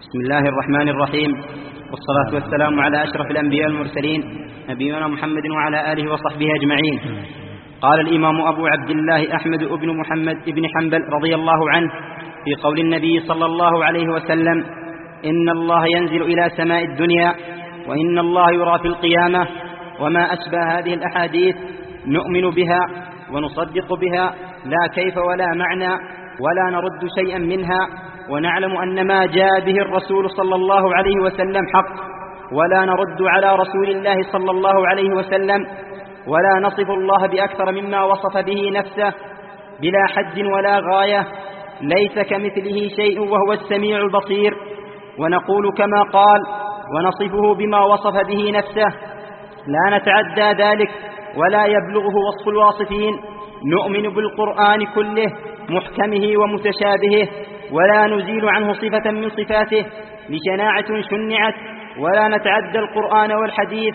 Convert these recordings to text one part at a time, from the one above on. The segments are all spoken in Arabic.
بسم الله الرحمن الرحيم، والصلاة والسلام على أشرف الأنبياء المرسلين نبينا محمد وعلى آله وصحبه أجمعين. قال الإمام أبو عبد الله أحمد بن محمد بن حنبل رضي الله عنه في قول النبي صلى الله عليه وسلم: إن الله ينزل إلى سماء الدنيا، وإن الله يرى في القيامة، وما أشبه هذه الأحاديث نؤمن بها ونصدق بها لا كيف ولا معنى، ولا نرد شيئا منها، ونعلم أن ما جاء به الرسول صلى الله عليه وسلم حق، ولا نرد على رسول الله صلى الله عليه وسلم، ولا نصف الله بأكثر مما وصف به نفسه بلا حد ولا غاية، ليس كمثله شيء وهو السميع البصير، ونقول كما قال ونصفه بما وصف به نفسه، لا نتعدى ذلك ولا يبلغه وصف الواصفين. نؤمن بالقرآن كله محكمه ومتشابهه، ولا نزيل عنه صفة من صفاته لشناعة شنعت، ولا نتعدى القرآن والحديث،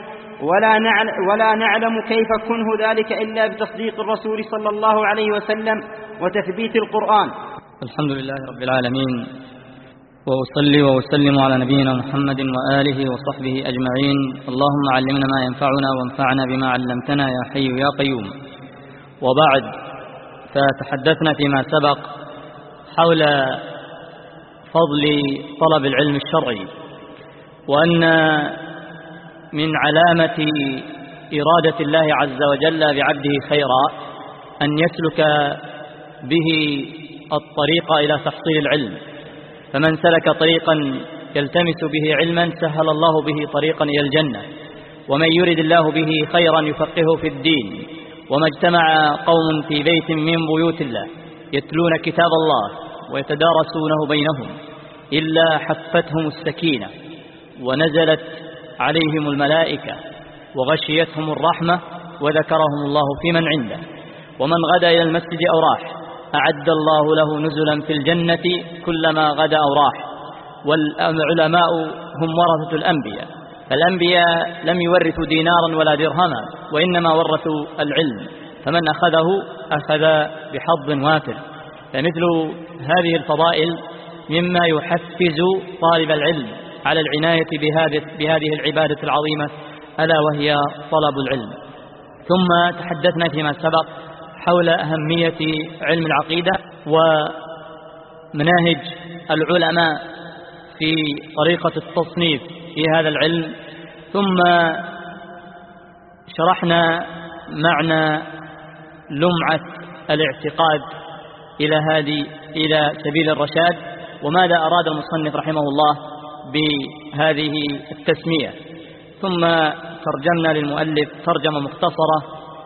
ولا نعلم كيف كنه ذلك إلا بتصديق الرسول صلى الله عليه وسلم وتثبيت القرآن. الحمد لله رب العالمين، وأصلي وأسلم على نبينا محمد وآله وصحبه أجمعين. اللهم علمنا ما ينفعنا وانفعنا بما علمتنا يا حي يا قيوم. وبعد، فتحدثنا فيما سبق حول فضل طلب العلم الشرعي، وأن من علامة إرادة الله عز وجل بعبده خيرا أن يسلك به الطريق إلى تحصيل العلم، فمن سلك طريقا يلتمس به علما سهل الله به طريقا إلى الجنة، ومن يرد الله به خيرا يفقهه في الدين. وما اجتمع قوم في بيت من بيوت الله يتلون كتاب الله ويتدارسونه بينهم إلا حفتهم السكينة ونزلت عليهم الملائكة وغشيتهم الرحمة وذكرهم الله في من عنده. ومن غدا إلى المسجد أو راح أعد الله له نزلا في الجنة كلما غدا أو راح. والعلماء هم ورثة الأنبياء، فالأنبياء لم يورثوا دينارا ولا درهما، وإنما ورثوا العلم، فمن أخذه أخذ بحظ وافر. فمثل هذه الفضائل مما يحفز طالب العلم على العناية بهذه العبادة العظيمة، ألا وهي طلب العلم. ثم تحدثنا فيما سبق حول أهمية علم العقيدة ومناهج العلماء في طريقة التصنيف في هذا العلم، ثم شرحنا معنى لمعة الاعتقاد إلى سبيل الرشاد، وماذا أراد المصنف رحمه الله بهذه التسمية. ثم ترجمنا للمؤلف ترجمة مختصرة،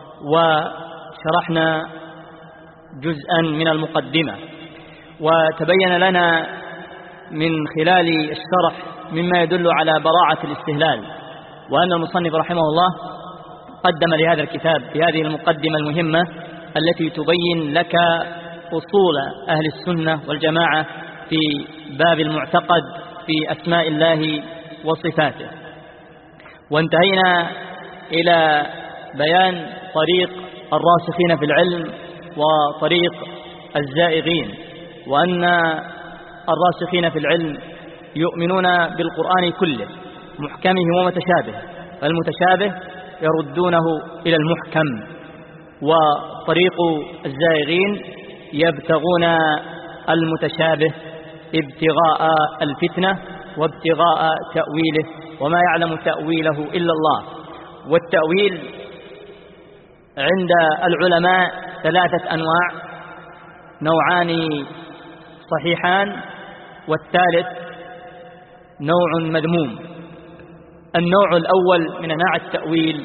وشرحنا جزءا من المقدمة، وتبين لنا من خلال الشرح مما يدل على براعة الاستهلال، وأن المصنف رحمه الله قدم لهذا الكتاب بهذه المقدمة المهمة التي تبين لك أصول أهل السنة والجماعة في باب المعتقد في أسماء الله وصفاته. وانتهينا إلى بيان طريق الراسخين في العلم وطريق الزائغين، وأن الراسخين في العلم يؤمنون بالقرآن كله محكمه ومتشابه، فالمتشابه يردونه إلى المحكم، وطريق الزائغين يبتغون المتشابه ابتغاء الفتنة وابتغاء تأويله، وما يعلم تأويله إلا الله. والتأويل عند العلماء ثلاثة أنواع: نوعان صحيحان، والثالث نوع مذموم. النوع الأول من أنواع التأويل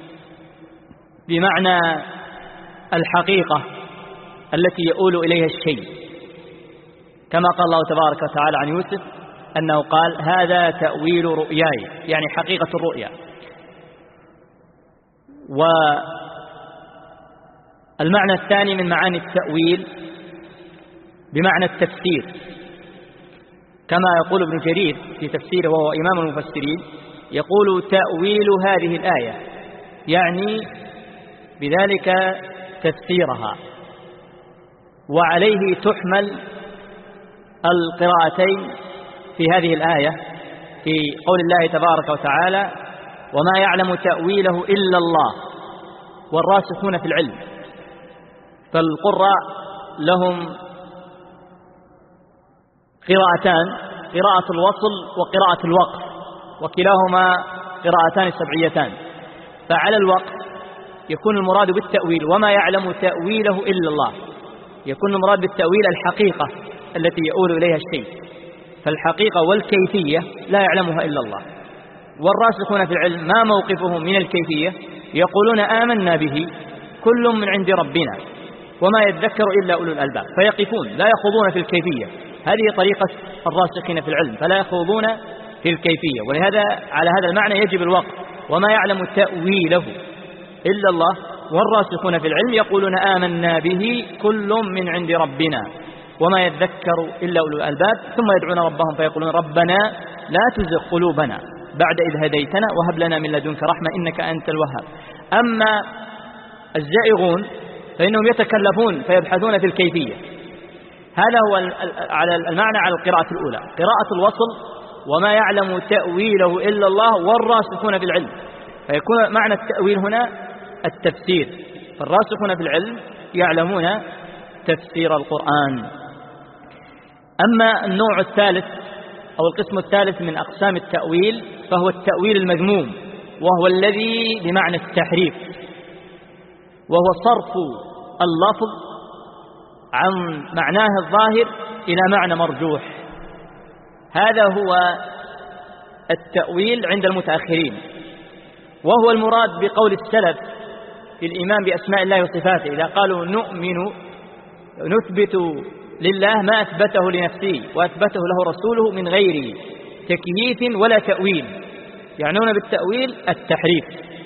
بمعنى الحقيقة التي يؤول إليها الشيء، كما قال الله تبارك وتعالى عن يوسف أنه قال: هذا تأويل رؤياي، يعني حقيقة الرؤيا. والمعنى الثاني من معاني التأويل بمعنى التفسير، كما يقول ابن جرير في تفسيره وهو إمام المفسرين، يقول: تأويل هذه الآية، يعني بذلك تفسيرها، وعليه تحمل القراءتين في هذه الآية في قول الله تبارك وتعالى: وما يعلم تأويله إلا الله والراسخون في العلم. فالقراء لهم قراءتان: قراءة الوصل وقراءة الوقف، وكلاهما قراءتان سبعيتان. فعلى الوقف يكون المراد بالتأويل وما يعلم تأويله إلا الله، يكون المراد بالتأويل الحقيقة التي يؤول إليها الشيء، فالحقيقة والكيفية لا يعلمها إلا الله. والراسخون في العلم ما موقفهم من الكيفية؟ يقولون آمنا به كل من عند ربنا وما يذكر إلا أولو الألباب، فيقفون لا يخوضون في الكيفية. هذه طريقة الراسخين في العلم، فلا يخوضون في الكيفية. ولهذا على هذا المعنى يجب الوقف: وما يعلم تأويله إلا الله والراسخون في العلم يقولون آمنا به كل من عند ربنا وما يذكر إلا أولو الألباب، ثم يدعون ربهم فيقولون ربنا لا تزغ قلوبنا بعد إذ هديتنا وهب لنا من لدنك رحمة إنك أنت الوهاب. أما الزائغون فإنهم يتكلفون فيبحثون في الكيفية. هذا هو على المعنى على القراءة الأولى، قراءة الوصل: وما يعلم تأويله إلا الله والراسخون في العلم، فيكون معنى التأويل هنا التفسير، فالراسخون في العلم يعلمون تفسير القرآن. أما النوع الثالث أو القسم الثالث من أقسام التأويل فهو التأويل المذموم، وهو الذي بمعنى التحريف، وهو صرف اللفظ عن معناه الظاهر إلى معنى مرجوح. هذا هو التأويل عند المتأخرين، وهو المراد بقول السلف في الإيمان بأسماء الله وصفاته، إذا قالوا نثبت لله ما أثبته لنفسه وأثبته له رسوله من غير تكييف ولا تأويل، يعنون بالتأويل التحريف.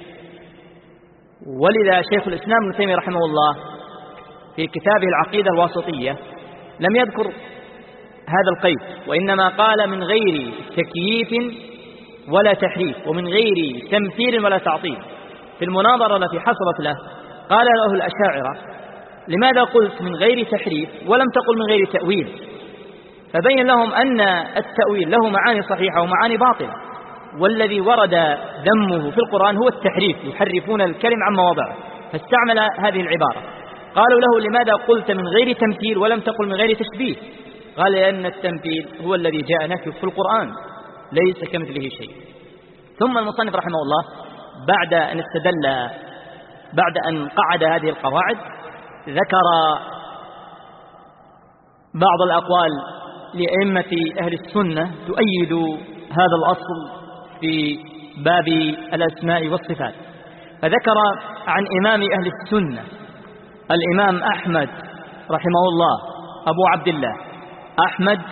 ولذا شيخ الإسلام ابن تيمية رحمه الله في كتابه العقيدة الواسطية لم يذكر هذا القيد، وإنما قال من غير تكييف ولا تحريف ومن غير تمثيل ولا تعطيل. في المناظرة التي حصلت له قال له الأشاعرة: لماذا قلت من غير تحريف ولم تقل من غير تأويل؟ فبين لهم أن التأويل له معاني صحيحة ومعاني باطلة، والذي ورد ذمه في القرآن هو التحريف، يحرفون الكلم عن مواضعه، فاستعمل هذه العبارة. قالوا له: لماذا قلت من غير تمثيل ولم تقل من غير تشبيه؟ قال: لأن التمثيل هو الذي جاء نفيه في القرآن، ليس كمثله شيء. ثم المصنف رحمه الله بعد أن قعد هذه القواعد ذكر بعض الأقوال لأئمة أهل السنة تؤيد هذا الأصل في باب الأسماء والصفات. فذكر عن إمام أهل السنة الإمام أحمد رحمه الله أبو عبد الله أحمد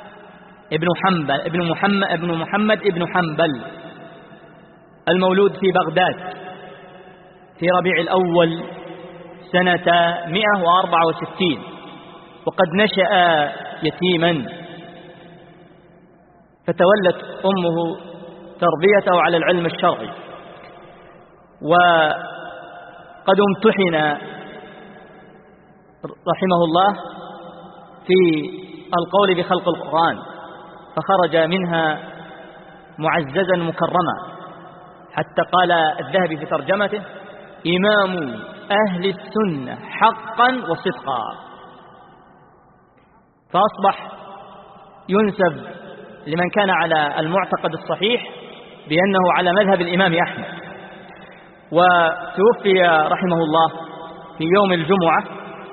ابن محمد ابن حنبل، المولود في بغداد في ربيع الأول سنة 164، وقد نشأ يتيما، فتولت أمه تربيته على العلم الشرعي، وقد امتحن رحمه الله في القول بخلق القرآن، فخرج منها معززا مكرما، حتى قال الذهبي في ترجمته: إمام أهل السنة حقا وصدقا. فأصبح ينسب لمن كان على المعتقد الصحيح بأنه على مذهب الإمام أحمد. وتوفي رحمه الله في يوم الجمعة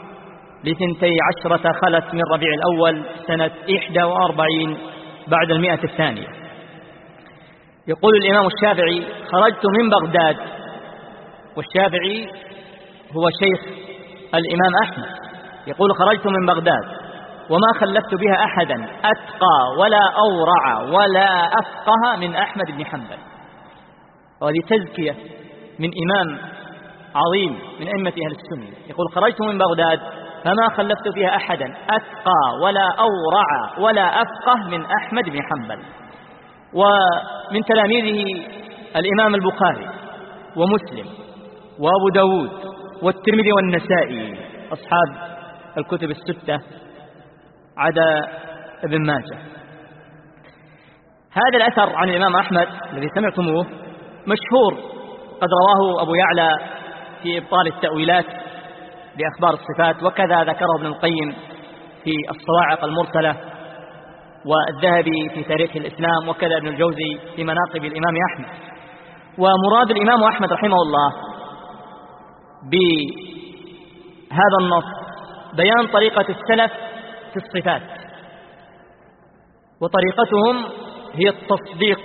12 خلت من ربيع الأول سنة 41 بعد 100 الثانية. يقول الإمام الشافعي: خرجت من بغداد، والشافعي هو شيخ الإمام أحمد، يقول: خرجت من بغداد وما خلفت بها أحدا أتقى ولا أورع ولا أفقه من أحمد بن حنبل. وهذه تزكية من إمام عظيم من أئمة أهل السنة، يقول: خرجت من بغداد فما خلفت فيها أحدا أتقى ولا أورع ولا أفقه من أحمد بن حنبل. ومن تلاميذه الإمام البخاري ومسلم وأبو داود والترمذي والنسائي، أصحاب الكتب الستة عدا ابن ماجه. هذا الأثر عن الإمام أحمد الذي سمعتموه مشهور، قد رواه أبو يعلى في إبطال التأويلات لأخبار الصفات، وكذا ذكره ابن القيم في الصواعق المرسلة، والذهبي في تاريخ الإسلام، وكذا ابن الجوزي في مناقب الإمام أحمد. ومراد الإمام أحمد رحمه الله بهذا النص بيان طريقة السلف في الصفات، وطريقتهم هي التصديق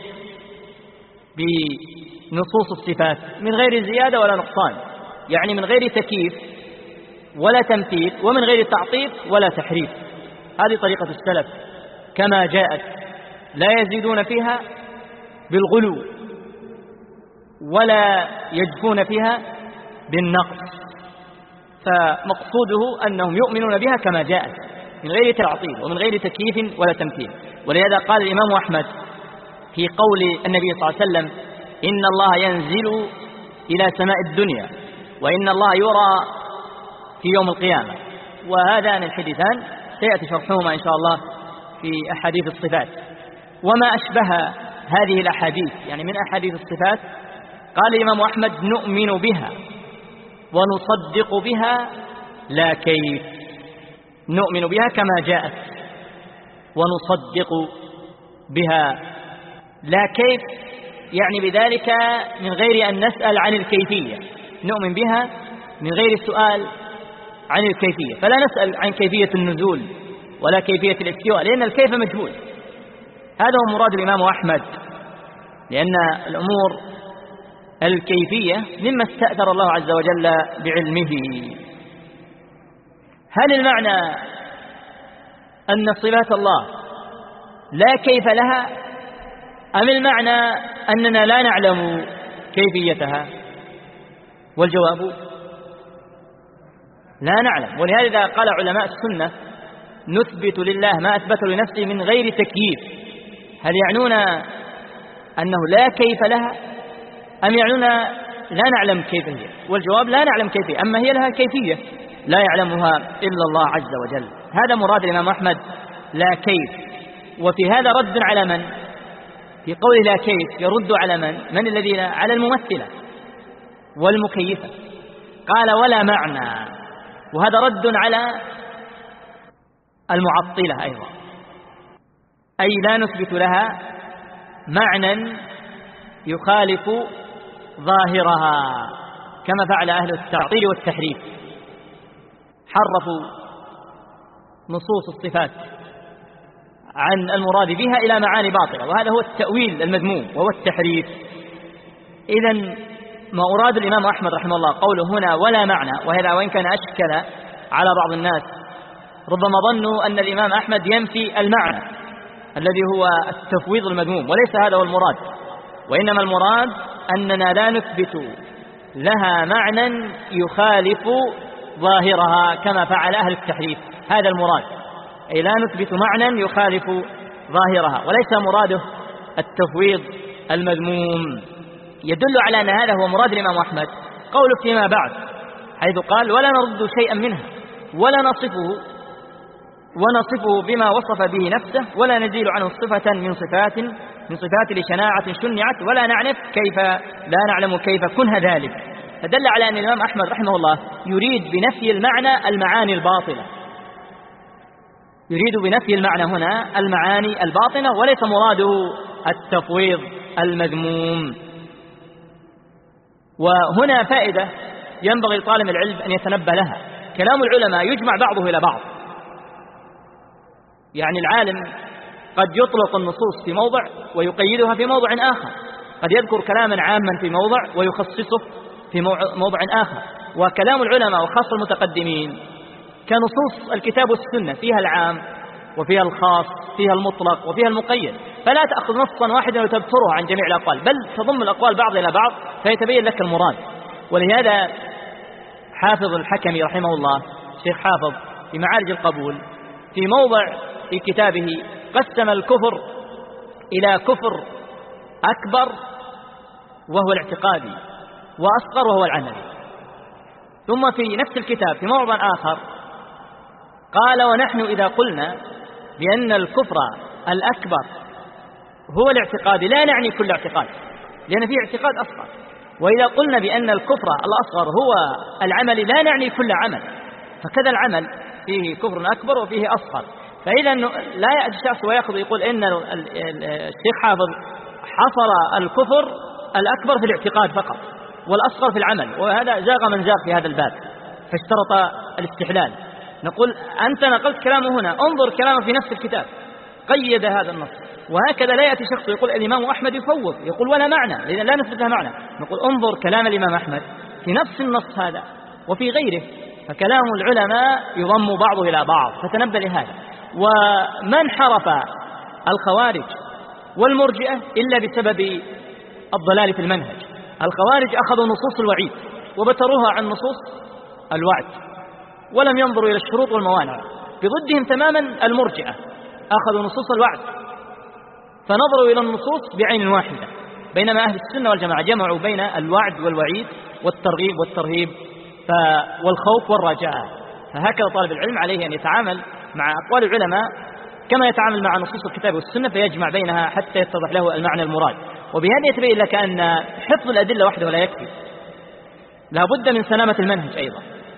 بنصوص الصفات من غير زيادة ولا نقصان، يعني من غير تكييف ولا تمثيل، ومن غير تعطيل ولا تحريف. هذه طريقة السلف كما جاءت، لا يزيدون فيها بالغلو ولا يجفون فيها بالنقص، فمقصوده أنهم يؤمنون بها كما جاءت من غير تعطيل ومن غير تكييف ولا تمثيل. ولهذا قال الإمام أحمد في قول النبي صلى الله عليه وسلم: إن الله ينزل إلى سماء الدنيا، وإن الله يرى في يوم القيامة. وهذان الحديثان سيأتي شرحهما إن شاء الله في أحاديث الصفات. وما أشبه هذه الأحاديث يعني من أحاديث الصفات، قال الإمام أحمد: نؤمن بها ونصدق بها لا كيف. نؤمن بها كما جاءت ونصدق بها لا كيف، يعني بذلك من غير أن نسأل عن الكيفية، نؤمن بها من غير السؤال عن الكيفية، فلا نسأل عن كيفية النزول ولا كيفية الاستواء، لأن الكيف مجهول. هذا هو مراد الإمام أحمد، لأن الأمور الكيفية مما استأثر الله عز وجل بعلمه. هل المعنى أن صفات الله لا كيف لها، أم المعنى أننا لا نعلم كيفيتها؟ والجواب لا نعلم. ولهذا قال علماء السنة: نثبت لله ما أثبت لنفسه من غير تكييف. هل يعنون أنه لا كيف لها، أم يعنون لا نعلم كيف هي؟ والجواب لا نعلم كيفية، أما هي لها كيفية لا يعلمها إلا الله عز وجل. هذا مراد الإمام أحمد لا كيف. وفي هذا رد على من؟ في قوله لا كيف يرد على من الذين على الممثلة والمكيفة. قال: ولا معنى، وهذا رد على المعطلة أيضا، أي لا نثبت لها معنى يخالف ظاهرها، كما فعل أهل التعطيل والتحريف، حرفوا نصوص الصفات عن المراد بها إلى معاني باطلة، وهذا هو التأويل المذموم وهو التحريف. إذن ما أراد الإمام أحمد رحمه الله قوله هنا ولا معنى، وهذا وإن كان أشكل على بعض الناس، ربما ظنوا أن الإمام أحمد ينفي المعنى الذي هو التفويض المذموم، وليس هذا هو المراد، وإنما المراد أننا لا نثبت لها معنى يخالف ظاهرها كما فعل أهل التحريف. هذا المراد، أي لا نثبت معنى يخالف ظاهرها، وليس مراده التفويض المذموم. يدل على أن هذا هو مراد الإمام أحمد قوله فيما بعد، حيث قال: ولا نرد شيئا منها ولا نصفه بما وصف به نفسه ولا نزيل عنه صفة من صفات لشناعة شنعت ولا نعرف كيف، لا نعلم كيف كنها ذلك. فدل على أن الإمام أحمد رحمه الله يريد بنفي المعنى المعاني الباطلة، يريد بنفي المعنى هنا المعاني الباطنة، وليس مراده التفويض المذموم. وهنا فائدة ينبغي لطالب العلم أن يتنبه لها: كلام العلماء يجمع بعضه إلى بعض، يعني العالم قد يطلق النصوص في موضع ويقيدها في موضع آخر، قد يذكر كلاما عاما في موضع ويخصصه في موضع آخر. وكلام العلماء وخاصة المتقدمين كنصوص الكتاب والسنة، فيها العام وفيها الخاص، فيها المطلق وفيها المقيد، فلا تأخذ نصا واحدا وتبتره عن جميع الأقوال، بل تضم الأقوال بعض إلى بعض فيتبين لك المراد. ولهذا حافظ الحكمي رحمه الله، شيخ حافظ في معارج القبول، في موضع في كتابه قسم الكفر إلى كفر أكبر وهو الاعتقادي، وأصغر وهو العملي. ثم في نفس الكتاب في موضع آخر قال: ونحن إذا قلنا بأن الكفر الأكبر هو الاعتقاد، لا نعني كل اعتقاد، لأن فيه اعتقاد أصغر. وإذا قلنا بأن الكفر الأصغر هو العمل لا نعني كل عمل، فكذا العمل فيه كفر أكبر وفيه أصغر. فإذا لا يأتي شخص ويأخذ يقول إن الشيخ حافظ حصر الكفر الأكبر في الاعتقاد فقط والأصغر في العمل، وهذا زاغ من زاغ في هذا الباب فاشترط الاستحلال. نقول أنت نقلت كلامه هنا، انظر كلامه في نفس الكتاب قيد هذا النص. وهكذا لا يأتي شخص يقول الإمام أحمد يفوض، يقول ولا معنى، لأن لا نثبت له معنى. نقول انظر كلام الإمام أحمد في نفس النص هذا وفي غيره، فكلام العلماء يضم بعضه إلى بعض، فتنبه لهذا. ومن حرف الخوارج والمرجئة إلا بسبب الضلال في المنهج. الخوارج أخذوا نصوص الوعيد وبتروها عن نصوص الوعد ولم ينظروا إلى الشروط والموانع. بضدهم تماما المرجئة أخذوا نصوص الوعد فنظروا إلى النصوص بعين واحدة، بينما أهل السنة والجماعة جمعوا بين الوعد والوعيد والترغيب والترهيب والخوف والرجاء. فهكذا طالب العلم عليه أن يتعامل مع أقوال العلماء كما يتعامل مع نصوص الكتاب والسنة، فيجمع بينها حتى يتضح له المعنى المراد. وبهذا يتبين لك أن حفظ الأدلة وحده لا يكفي، لا بد من سلامة المنهج أيضا،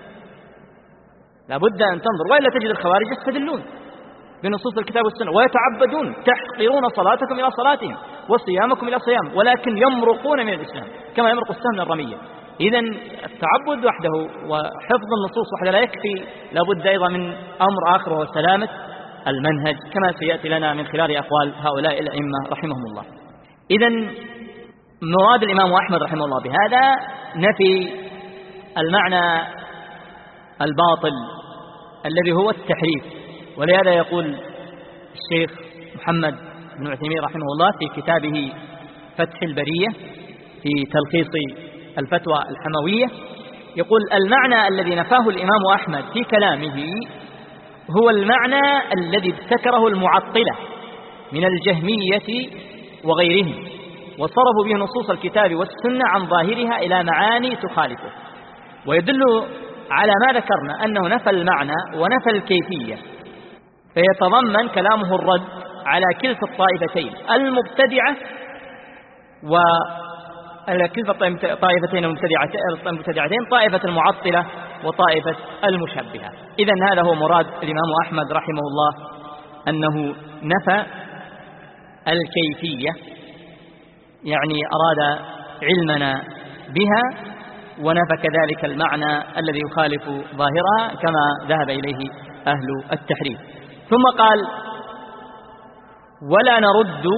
لا بد أن تنظر، وإلا تجد الخوارج يستدلون بنصوص الكتاب والسنة ويتعبدون، تحقرون صلاتكم إلى صلاتهم وصيامكم إلى صيام، ولكن يمرقون من الإسلام كما يمرق السهم من الرمية. إذن التعبد وحده وحفظ النصوص وحده لا يكفي، لا بد أيضا من أمر آخر وهو سلامة المنهج، كما سيأتي لنا من خلال أقوال هؤلاء الأئمة رحمهم الله. إذن مراد الإمام أحمد رحمه الله بهذا نفي المعنى الباطل الذي هو التحريف. ولهذا يقول الشيخ محمد بن عثيمين رحمه الله في كتابه فتح البرية في تلخيص الفتوى الحموية، يقول المعنى الذي نفاه الإمام أحمد في كلامه هو المعنى الذي ابتكره المعطلة من الجهمية وغيرهم، وصرفوا به نصوص الكتاب والسنة عن ظاهرها إلى معاني تخالفه. ويدل على ما ذكرنا أنه نفى المعنى ونفى الكيفية، فيتضمن كلامه الرد على كلتا الطائفتين المبتدعة كلتا الطائفتين المبتدعتين، طائفة المعطلة وطائفة المشبهة. إذن هذا هو مراد الإمام أحمد رحمه الله، أنه نفى الكيفية، يعني أراد علمنا بها، ونفى كذلك المعنى الذي يخالف ظاهرها كما ذهب إليه أهل التحريف. ثم قال ولا نرد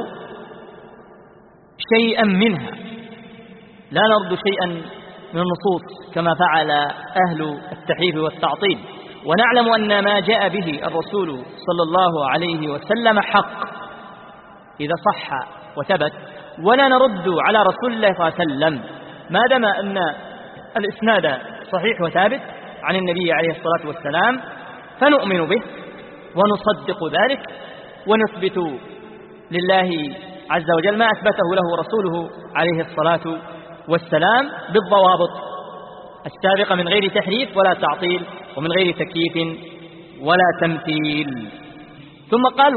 شيئا منها، لا نرد شيئا من النصوص كما فعل أهل التحريف والتعطيل، ونعلم أن ما جاء به الرسول صلى الله عليه وسلم حق إذا صح وثبت، ولا نرد على رسول الله صلى الله عليه وسلم ما دام أن الإسناد صحيح وثابت عن النبي عليه الصلاة والسلام، فنؤمن به ونصدق ذلك ونثبت لله عز وجل ما أثبته له رسوله عليه الصلاة والسلام بالضوابط السابقة من غير تحريف ولا تعطيل ومن غير تكييف ولا تمثيل. ثم قال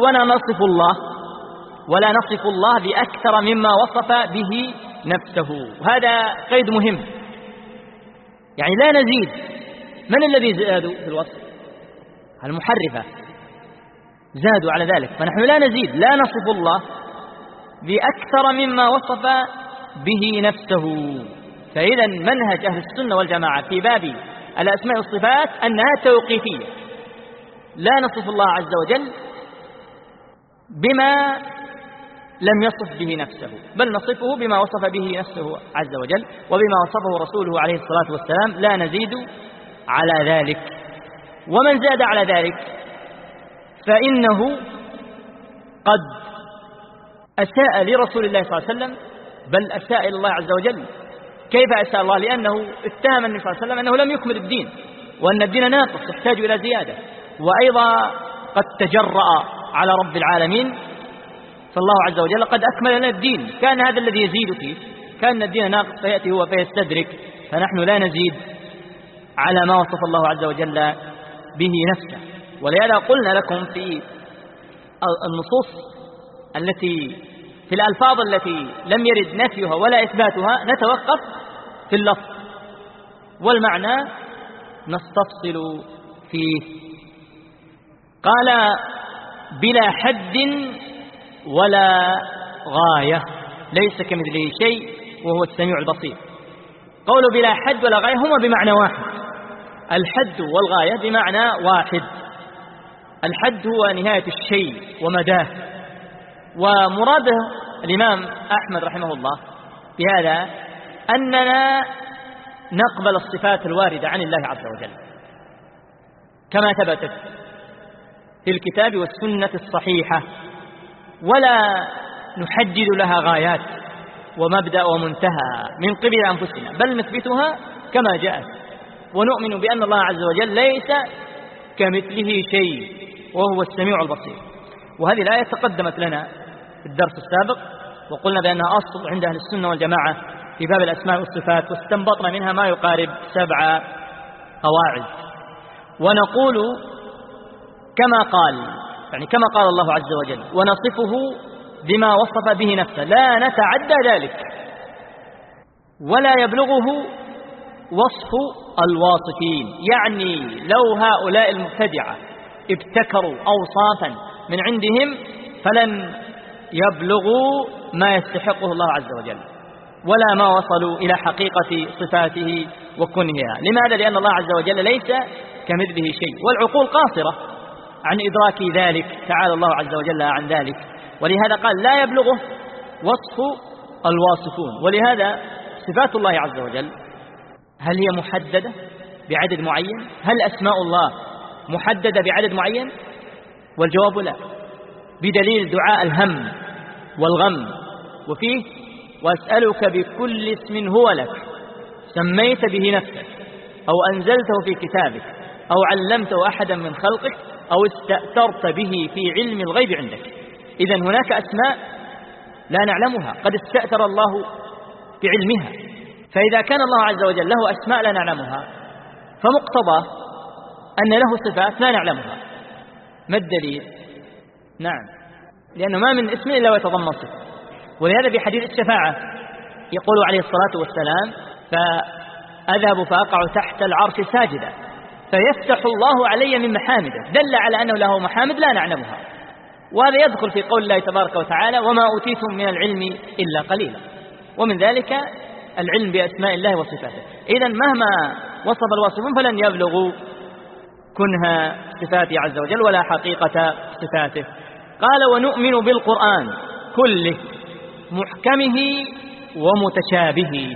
ولا نصف الله بأكثر مما وصف به نفسه. هذا قيد مهم، يعني لا نزيد. من الذي زادوا في الوصف؟ المحرفة زادوا على ذلك، فنحن لا نزيد، لا نصف الله بأكثر مما وصف به نفسه. فإذا منهج أهل السنة والجماعة في باب الأسماء والصفات أنها توقيفية، لا نصف الله عز وجل بما لم يصف به نفسه، بل نصفه بما وصف به نفسه عز وجل وبما وصفه رسوله عليه الصلاة والسلام، لا نزيد على ذلك. ومن زاد على ذلك فإنه قد أساء لرسول الله صلى الله عليه وسلم، بل أساء إلى الله عز وجل. كيف أساء الله؟ لأنه اتهم النبي صلى الله عليه وسلم أنه لم يكمل الدين، وأن الدين ناقص يحتاج إلى زيادة، وأيضا قد تجرأ على رب العالمين، فالله عز وجل قد أكمل لنا الدين، كان هذا الذي يزيد فيه، كان الدين ناقص فيأتي هو فيستدرك، فنحن لا نزيد على ما وصف الله عز وجل به نفسه. ولهذا قلنا لكم في النصوص التي في الألفاظ التي لم يرد نفيها ولا إثباتها نتوقف في اللفظ، والمعنى نستفصل فيه. قال بلا حد ولا غاية، ليس كمثله شيء وهو السميع البصير. قول بلا حد ولا غاية هما بمعنى واحد، الحد والغاية بمعنى واحد. الحد هو نهاية الشيء ومداه، ومراده الإمام أحمد رحمه الله بهذا أننا نقبل الصفات الواردة عن الله عز وجل كما ثبتت في الكتاب والسنة الصحيحة، ولا نحدد لها غايات ومبدأ ومنتهى من قبل أنفسنا، بل نثبتها كما جاءت، ونؤمن بأن الله عز وجل ليس كمثله شيء وهو السميع البصير. وهذه الآية تقدمت لنا في الدرس السابق، وقلنا بأنها أصل عند أهل السنة والجماعة في باب الأسماء والصفات، واستنبطنا منها ما يقارب 7 قواعد. ونقول كما قال الله عز وجل: ونصفه بما وصف به نفسه، لا نتعدى ذلك ولا يبلغه وصف الواصفين. يعني لو هؤلاء المبتدعة ابتكروا أوصافا من عندهم فلن يبلغوا ما يستحقه الله عز وجل، ولا ما وصلوا إلى حقيقة صفاته وكنهها. لماذا؟ لأن الله عز وجل ليس كمثله شيء، والعقول قاصرة عن إدراك ذلك، تعالى الله عز وجل عن ذلك. ولهذا قال لا يبلغه وصف الواصفون. ولهذا صفات الله عز وجل هل هي محددة بعدد معين؟ هل أسماء الله محددة بعدد معين؟ والجواب لا، بدليل دعاء الهم والغم، وفيه: وأسألك بكل اسم هو لك سميت به نفسك أو أنزلته في كتابك أو علمته أحدا من خلقك أو استأثرت به في علم الغيب عندك. إذن هناك أسماء لا نعلمها، قد استأثر الله بعلمها. فإذا كان الله عز وجل له أسماء لا نعلمها، فمقتضى أن له صفات لا نعلمها. ما الدليل؟ نعم، لأنه ما من اسم إلا ويتضمن صفة. ولهذا في حديث الشفاعة يقول عليه الصلاة والسلام: فأذهب فأقع تحت العرش ساجدا فيفتح الله علي من محامده. دل على أنه له محامد لا نعلمها. وهذا يدخل في قول الله تبارك وتعالى: وما أوتيتم من العلم إلا قليلا. ومن ذلك العلم بأسماء الله وصفاته. إذن مهما وصف الواصفون فلن يبلغوا كنها صفاته عز وجل ولا حقيقة صفاته. قال: ونؤمن بالقرآن كله محكمه ومتشابهه.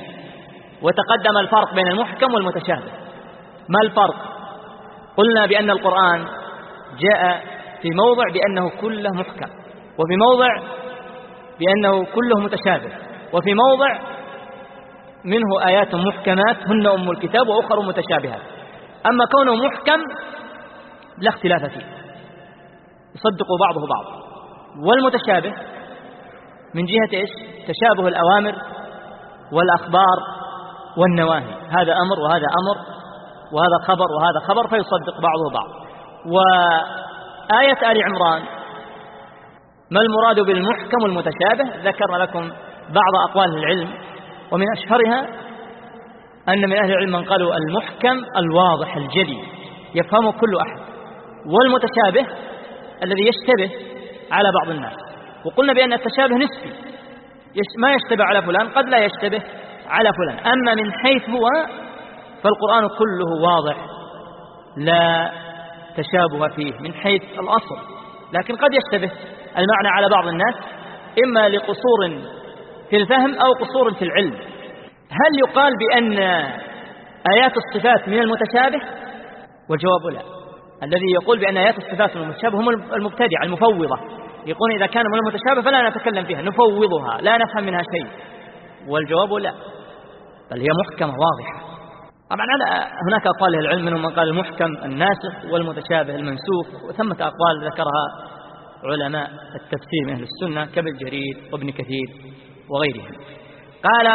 وتقدم الفرق بين المحكم والمتشابه. ما الفرق؟ قلنا بأن القرآن جاء في موضع بأنه كله محكم، وفي موضع بأنه كله متشابه، وفي موضع منه آيات محكمات هن أم الكتاب وأخر متشابهات. أما كونه محكم لا اختلاف فيه، يصدق بعضه بعض. والمتشابه من جهة إيش؟ تشابه الأوامر والأخبار والنواهي، هذا أمر وهذا أمر وهذا خبر وهذا خبر، فيصدق بعضه بعض. وآية آل عمران ما المراد بالمحكم والمتشابه؟ ذكرنا لكم بعض أقوال العلم، ومن أشهرها أن من أهل العلم من قالوا المحكم الواضح الجلي يفهمه كل أحد، والمتشابه الذي يشتبه على بعض الناس. وقلنا بأن التشابه نسبي، ما يشتبه على فلان قد لا يشتبه على فلان. أما من حيث هو فالقرآن كله واضح لا تشابه فيه من حيث الأصل، لكن قد يشتبه المعنى على بعض الناس إما لقصور في الفهم أو قصور في العلم. هل يقال بأن آيات الصفات من المتشابه؟ والجواب لا. الذي يقول بأن آيات الصفات من المتشابه هم المبتدع المفوضة، يقول إذا كان من المتشابه فلا نتكلم فيها، نفوضها لا نفهم منها شيء. والجواب لا، بل هي محكمة واضحة. طبعا هناك أقوال للعلم، منهم من قال المحكم الناسخ والمتشابه المنسوخ، وثمة أقوال ذكرها علماء التفسير من أهل السنة كابن جرير وابن كثير وغيرهم. قال: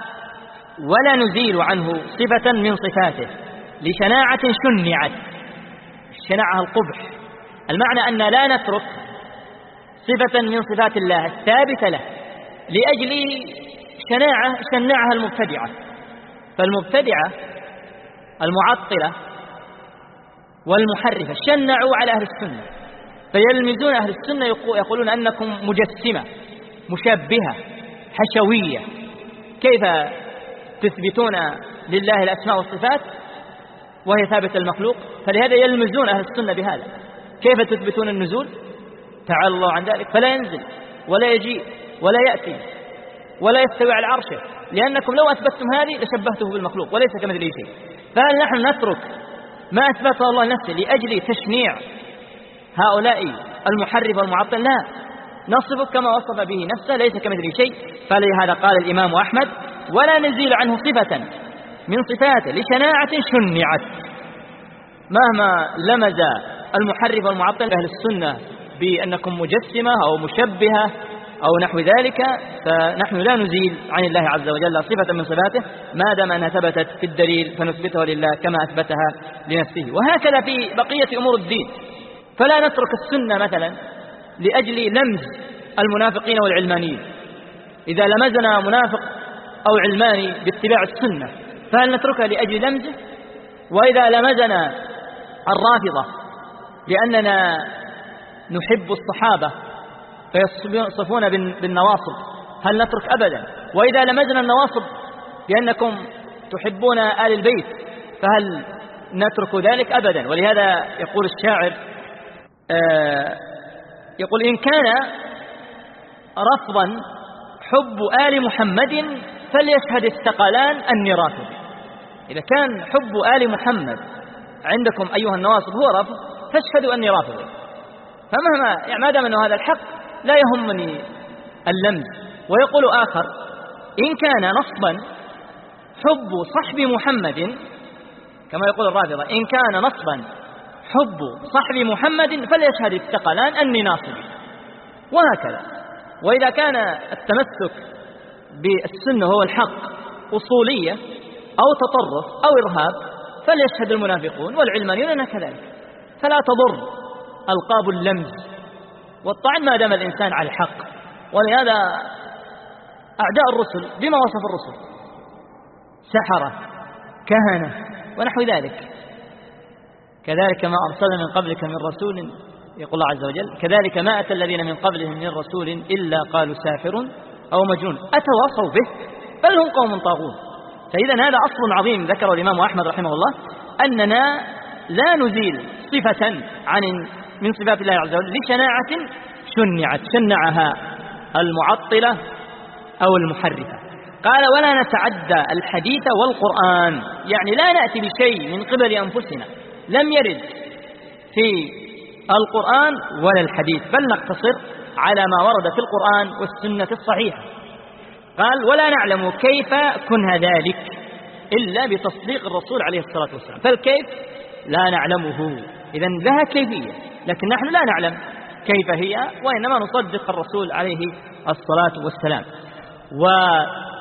ولا نزيل عنه صفة من صفاته لشناعة شنعت. الشناعة القبح، المعنى أن لا نترك صفة من صفات الله الثابتة له لأجل شنعها المبتدعة. فالمبتدعة المعطلة والمحرفة شنعوا على أهل السنة، فيلمزون أهل السنة يقولون أنكم مجسمة مشبهة حشوية، كيف تثبتون لله الأسماء والصفات وهي ثابت المخلوق؟ فلهذا يلمزون أهل السنة بهذا. كيف تثبتون النزول؟ تعالى الله عن ذلك، فلا ينزل ولا يجيء ولا يأتي ولا يستوي على عرشه، لأنكم لو أثبتتم هذه لشبهته بالمخلوق وليس كمثله شيء. فهل نحن نترك ما أثبته الله نفسه لأجل تشنيع هؤلاء المحرف والمعطل؟ لا، نصفه كما وصف به نفسه ليس كمثله شيء. فلهذا قال الإمام أحمد: ولا نزيل عنه صفة من صفاته لشناعة شنعت. مهما لمز المحرف والمعطل أهل السنة بأنكم مجسمة أو مشبهة أو نحو ذلك، فنحن لا نزيل عن الله عز وجل صفة من صفاته ما دام أنها ثبتت في الدليل، فنثبتها لله كما أثبتها لنفسه. وهكذا في بقية أمور الدين، فلا نترك السنة مثلا لأجل لمز المنافقين والعلمانيين. إذا لمزنا منافق أو علماني باتباع السنة فهل نتركها لأجل لمزه؟ وإذا لمزنا الرافضة لأننا نحب الصحابة فيصفون بالنواصب هل نترك؟ أبدا. وإذا لمزنا النواصب لأنكم تحبون آل البيت فهل نترك ذلك؟ أبدا. ولهذا يقول الشاعر يقول: إن كان رفضا حب آل محمد فليشهد الثقلان أني رافض. إذا كان حب آل محمد عندكم أيها النواصب هو رفض فاشهدوا أني رافض. فمهما يعني ما دام أنه هذا الحق لا يهمني اللمز. ويقول آخر: إن كان نصبا حب صحب محمد، كما يقول الرافضة: إن كان نصبا حب صحب محمد فليشهد الثقلان أني ناصب. وهكذا. وإذا كان التمسك بالسنة هو الحق أصولية أو تطرف أو إرهاب فليشهد المنافقون والعلمانيون كذلك. فلا تضر ألقاب اللمز والطعن ما دام الإنسان على الحق. ولهذا أعداء الرسل بما وصف الرسل: سحرة، كهنة، ونحو ذلك. كذلك ما أرسلنا من قبلك من رسول، يقول الله عز وجل: كذلك ما أتى الذين من قبلهم من رسول إلا قالوا ساحر أو مجنون أتواصوا به بل هم قوم طاغون. فإذا هذا أصل عظيم ذكره الإمام أحمد رحمه الله، أننا لا نزيل صفة من صفات الله عز وجل لشناعة شنعها المعطلة أو المحرفة. قال: ولا نتعدى الحديث والقرآن، يعني لا نأتي بشيء من قبل أنفسنا لم يرد في القرآن ولا الحديث، بل نقتصر على ما ورد في القرآن والسنة الصحيحة. قال: ولا نعلم كيف كنها ذلك إلا بتصديق الرسول عليه الصلاة والسلام. فالكيف لا نعلمه، إذن لها كيفية لكن نحن لا نعلم كيف هي، وإنما نصدق الرسول عليه الصلاة والسلام. ومرتبة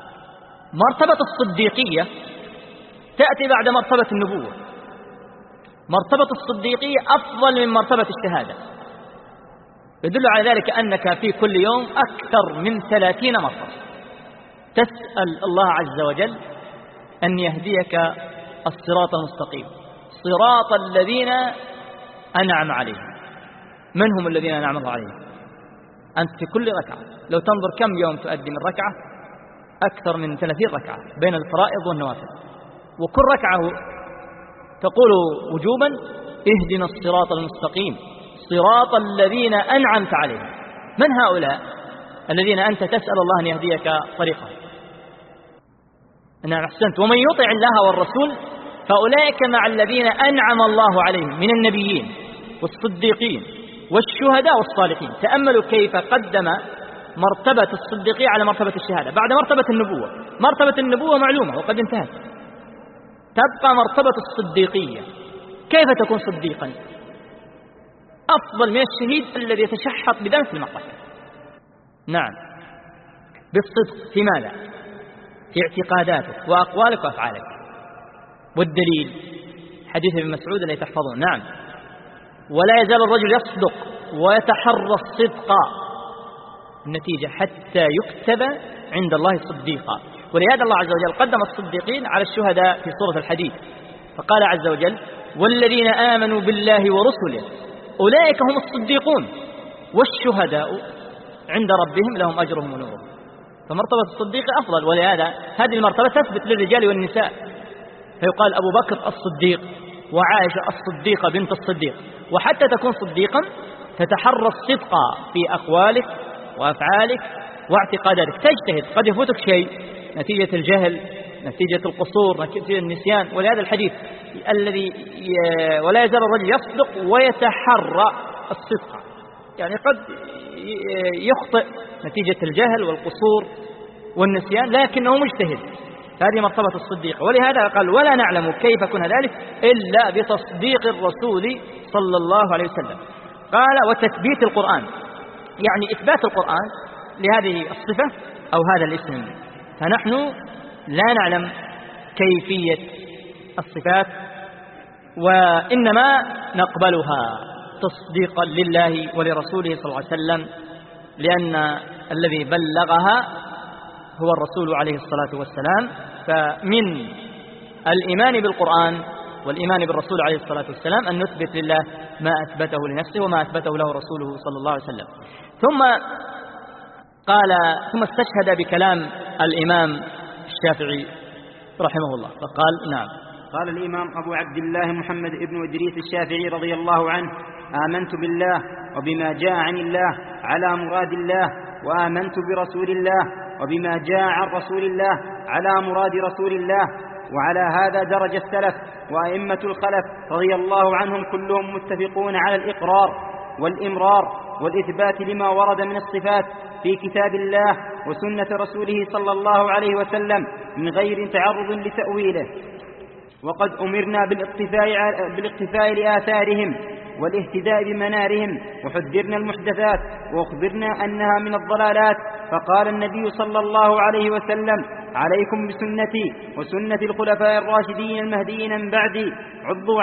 الصديقية تأتي بعد مرتبة النبوة. مرتبة الصديقية أفضل من مرتبة الشهادة، يدل على ذلك أنك في كل يوم أكثر من 30 مرة تسأل الله عز وجل أن يهديك الصراط المستقيم، صراط الذين أنعم عليهم. من هم الذين أنعم الله عليهم؟ أنت في كل ركعة لو تنظر كم يوم تؤدي من ركعة، أكثر من 30 ركعة بين الفرائض والنوافل، وكل ركعة تقول وجوبا: اهدنا الصراط المستقيم صراط الذين أنعمت عليهم. من هؤلاء الذين أنت تسأل الله أن يهديك طريقهم؟ نعم، أحسنت. ومن يطع الله والرسول فأولئك مع الذين أنعم الله عليهم من النبيين والصديقين والشهداء والصالحين. تأملوا كيف قدم مرتبة الصديقية على مرتبة الشهادة بعد مرتبة النبوة. مرتبة النبوة معلومة وقد انتهت، تبقى مرتبة الصديقية. كيف تكون صديقا؟ أفضل من الشهيد الذي يتشحط بدم في المعركة. نعم، بالصدق. في ماذا؟ في اعتقاداتك وأقوالك وأفعالك. والدليل حديث ابن مسعود الذي تحفظون. نعم، ولا يزال الرجل يصدق ويتحرى الصدق النتيجة حتى يكتب عند الله صديقا. ولهذا الله عز وجل قدم الصديقين على الشهداء في سورة الحديد، فقال عز وجل والذين آمنوا بالله ورسله أولئك هم الصديقون والشهداء عند ربهم لهم أجرهم ونورهم. فمرتبة الصديق أفضل، ولهذا هذه المرتبة تثبت للرجال والنساء، فيقال أبو بكر الصديق وعائشة الصديقة بنت الصديق. وحتى تكون صديقا تتحرى الصدق في أقوالك وأفعالك واعتقاداتك، تجتهد، قد يفوتك شيء نتيجة الجهل، نتيجة القصور، نتيجة النسيان. ولهذا الحديث الذي ولا يزال الرجل يصدق ويتحرى الصدق، يعني قد يخطئ نتيجة الجهل والقصور والنسيان لكنه مجتهد. هذه مرتبة الصديق. ولهذا قال ولا نعلم كيف كنا ذلك إلا بتصديق الرسول صلى الله عليه وسلم. قال وتثبيت القرآن، يعني إثبات القرآن لهذه الصفة أو هذا الاسم. فنحن لا نعلم كيفية الصفات وإنما نقبلها تصديقا لله ولرسوله صلى الله عليه وسلم، لأن الذي بلغها هو الرسول عليه الصلاة والسلام. فمن الإيمان بالقرآن والإيمان بالرسول عليه الصلاة والسلام أن نثبت لله ما أثبته لنفسه وما أثبته له رسوله صلى الله عليه وسلم. ثم استشهد بكلام الإمام الشافعي رحمه الله فقال نعم. قال الإمام أبو عبد الله محمد بن إدريس الشافعي رضي الله عنه آمنت بالله وبما جاء عن الله على مراد الله، وآمنت برسول الله وبما جاء عن رسول الله على مراد رسول الله. وعلى هذا درج السلف وأئمة الخلف رضي الله عنهم كلهم متفقون على الإقرار والإمرار والإثبات لما ورد من الصفات في كتاب الله وسنة رسوله صلى الله عليه وسلم من غير تعرض لتأويله. وقد أمرنا بالاقتفاء لآثارهم والاهتداء بمنارهم، وحذرنا المحدثات وأخبرنا أنها من الضلالات. فقال النبي صلى الله عليه وسلم عليكم بسنتي وسنة الخلفاء الراشدين المهديين من بعدي عضوا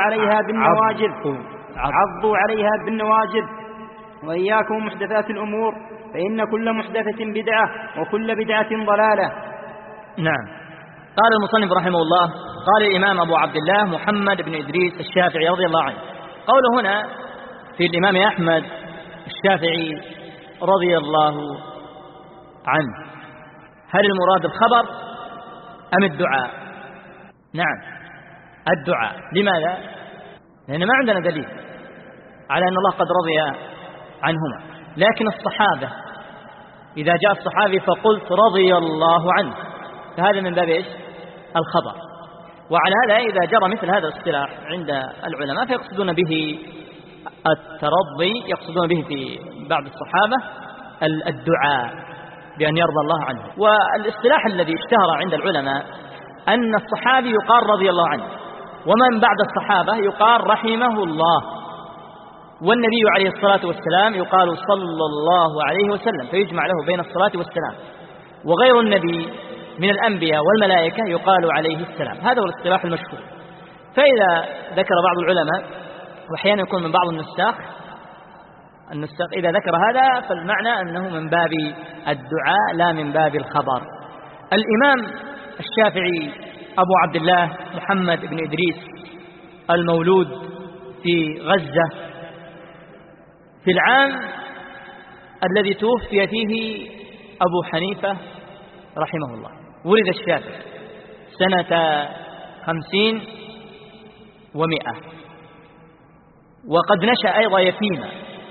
عليها بالنواجذ وإياكم محدثات الأمور فإن كل محدثة بدعة وكل بدعة ضلالة. نعم. قال المصنف رحمه الله قال الإمام أبو عبد الله محمد بن إدريس الشافعي رضي الله عنه. قوله هنا في الإمام أحمد الشافعي رضي الله عنه، هل المراد الخبر أم الدعاء؟ نعم الدعاء. لماذا؟ لأن ما عندنا دليل على أن الله قد رضي عنهما، لكن الصحابة إذا جاء الصحابي فقلت رضي الله عنه فهذا من باب إيش؟ الخبر. وعلى هذا إذا جرى مثل هذا الاصطلاح عند العلماء فيقصدون به الترضي، يقصدون به في بعض الصحابة الدعاء بأن يرضى الله عنه. والاصطلاح الذي اشتهر عند العلماء أن الصحابي يقال رضي الله عنه، ومن بعد الصحابة يقال رحمه الله، والنبي عليه الصلاة والسلام يقال صلى الله عليه وسلم، فيجمع له بين الصلاة والسلام. وغير النبي من الأنبياء والملائكة يقال عليه السلام. هذا هو الاصطلاح المشهور. فإذا ذكر بعض العلماء، وأحيانا يكون من بعض النساخ إذا ذكر هذا فالمعنى أنه من باب الدعاء لا من باب الخبر. الإمام الشافعي أبو عبد الله محمد بن إدريس المولود في غزة في العام الذي توفي فيه أبو حنيفة رحمه الله. ولد الشافعي سنة 50 و100، وقد نشأ أيضا يتيما،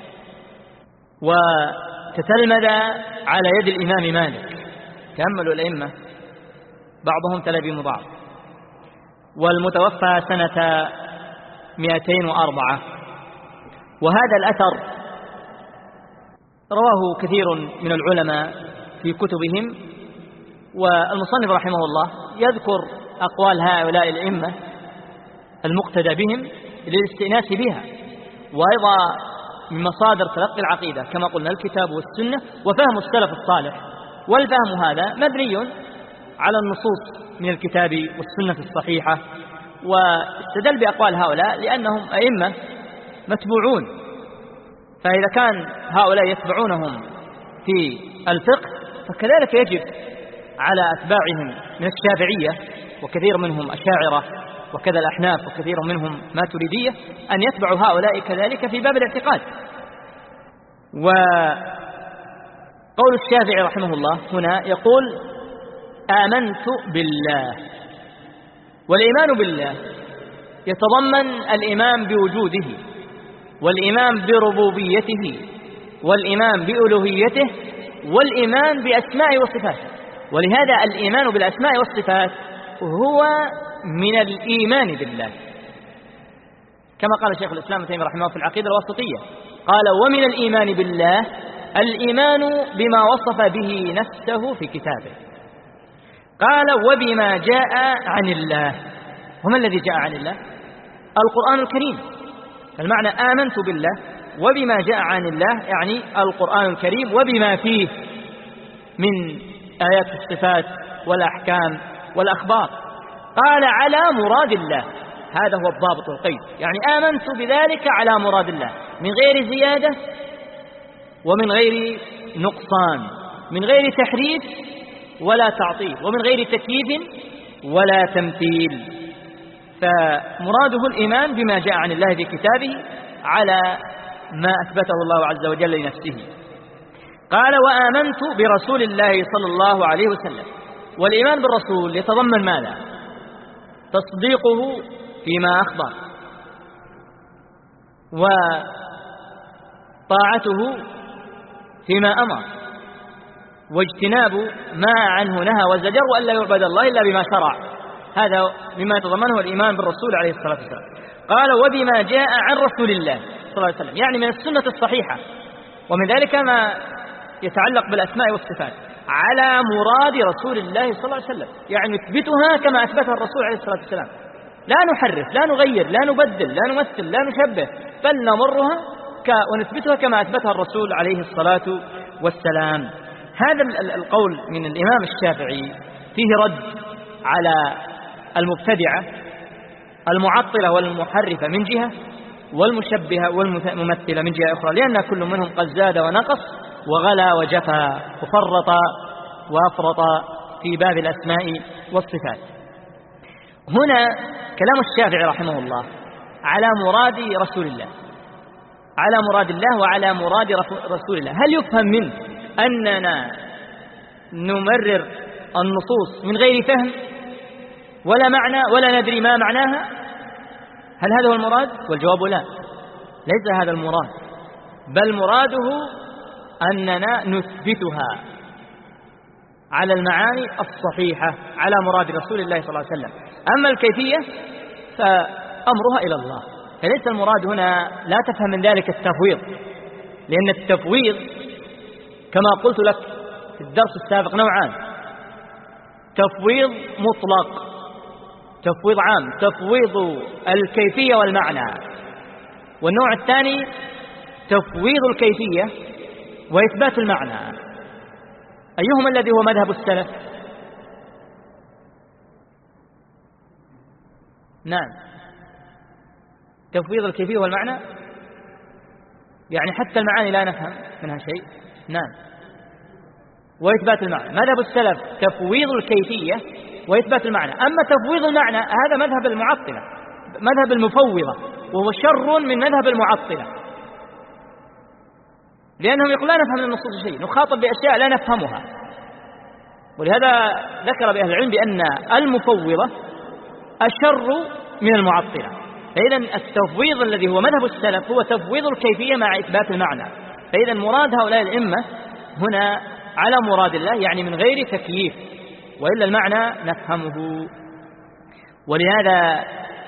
وتتلمذ على يد الإمام مالك. تأملوا الأئمة بعضهم تلبيم بعض. والمتوفى سنة 204. وهذا الأثر رواه كثير من العلماء في كتبهم، والمصنف رحمه الله يذكر أقوال هؤلاء الأئمة المقتدى بهم للاستئناس بها، وأيضا من مصادر تلقي العقيدة كما قلنا الكتاب والسنة وفهم السلف الصالح. والفهم هذا مبني على النصوص من الكتاب والسنة الصحيحة. واستدل بأقوال هؤلاء لأنهم أئمة متبوعون، فإذا كان هؤلاء يتبعونهم في الفقه فكذلك يجب على أتباعهم من الشافعية وكثير منهم أشاعرة وكذا الأحناف وكثير منهم ماتريدية أن يتبعوا هؤلاء كذلك في باب الاعتقاد. وقول الشافعي رحمه الله هنا يقول آمنت بالله، والإيمان بالله يتضمن الإيمان بوجوده والإيمان بربوبيته والإيمان بألوهيته والإيمان بأسماء وصفاته. ولهذا الإيمان بالأسماء والصفات هو من الإيمان بالله، كما قال شيخ الإسلام ابن تيمية رحمه الله في العقيدة الواسطية، قال ومن الإيمان بالله الإيمان بما وصف به نفسه في كتابه، قال وبما جاء عن الله. وما الذي جاء عن الله؟ القرآن الكريم. المعنى آمنت بالله وبما جاء عن الله يعني القرآن الكريم وبما فيه من آيات الصفات والأحكام والأخبار. قال على مراد الله، هذا هو الضابط والقيد، يعني آمنت بذلك على مراد الله من غير زيادة ومن غير نقصان، من غير تحريف ولا تعطيل، ومن غير تكييف ولا تمثيل. فمراده الإيمان بما جاء عن الله في كتابه على ما أثبته الله عز وجل لنفسه. قال وآمنت برسول الله صلى الله عليه وسلم. والإيمان بالرسول يتضمن ماذا؟ تصديقه فيما أخبر، وطاعته فيما أمر، واجتناب ما عنه نهى وزجر، وأن لا يعبد الله إلا بما شرع. هذا مما يتضمنه الإيمان بالرسول عليه الصلاة والسلام. قال وبما جاء عن رسول الله صلى الله عليه وسلم، يعني من السنة الصحيحة، ومن ذلك ما يتعلق بالأسماء والصفات على مراد رسول الله صلى الله عليه وسلم، يعني نثبتها كما أثبتها الرسول عليه الصلاة والسلام، لا نحرف لا نغير لا نبدل لا نمثل لا نشبه، بل نمرها ونثبتها كما أثبتها الرسول عليه الصلاة والسلام. هذا القول من الإمام الشافعي فيه رد على المبتدعة المعطلة والمحرفة من جهة، والمشبهة والممثلة من جهة أخرى، لأن كل منهم قد زاد ونقص وغلا وجفى وفرط وأفرط في باب الأسماء والصفات. هنا كلام الشافعي رحمه الله على مراد رسول الله، على مراد الله وعلى مراد رسول الله. هل يفهم منه أننا نمرر النصوص من غير فهم ولا معنى ولا ندري ما معناها؟ هل هذا هو المراد؟ والجواب لا، ليس هذا المراد، بل مراده أننا نثبتها على المعاني الصحيحة على مراد رسول الله صلى الله عليه وسلم. أما الكيفية فأمرها إلى الله. فليس المراد هنا، لا تفهم من ذلك التفويض، لأن التفويض كما قلت لك في الدرس السابق نوعان: تفويض مطلق، تفويض عام، تفويض الكيفية والمعنى، والنوع الثاني تفويض الكيفية وإثبات المعنى. أيهما الذي هو مذهب السلف؟ نعم، تفويض الكيفية والمعنى، يعني حتى المعاني لا نفهم منها شيء. نعم، وإثبات المعنى. مذهب السلف تفويض الكيفية وإثبات المعنى. أما تفويض المعنى هذا مذهب المعطلة، مذهب المفوضة، وهو شر من مذهب المعطلة، لأنهم يقول لا نفهم من النصوص شيء، نخاطب بأشياء لا نفهمها. ولهذا ذكر بأهل العلم بأن المفوضة أشر من المعطلة. فإذا التفويض الذي هو مذهب السلف هو تفويض الكيفية مع إثبات المعنى. فإذا مراد هؤلاء الأئمة هنا على مراد الله، يعني من غير تكييف، وإلا المعنى نفهمه. ولهذا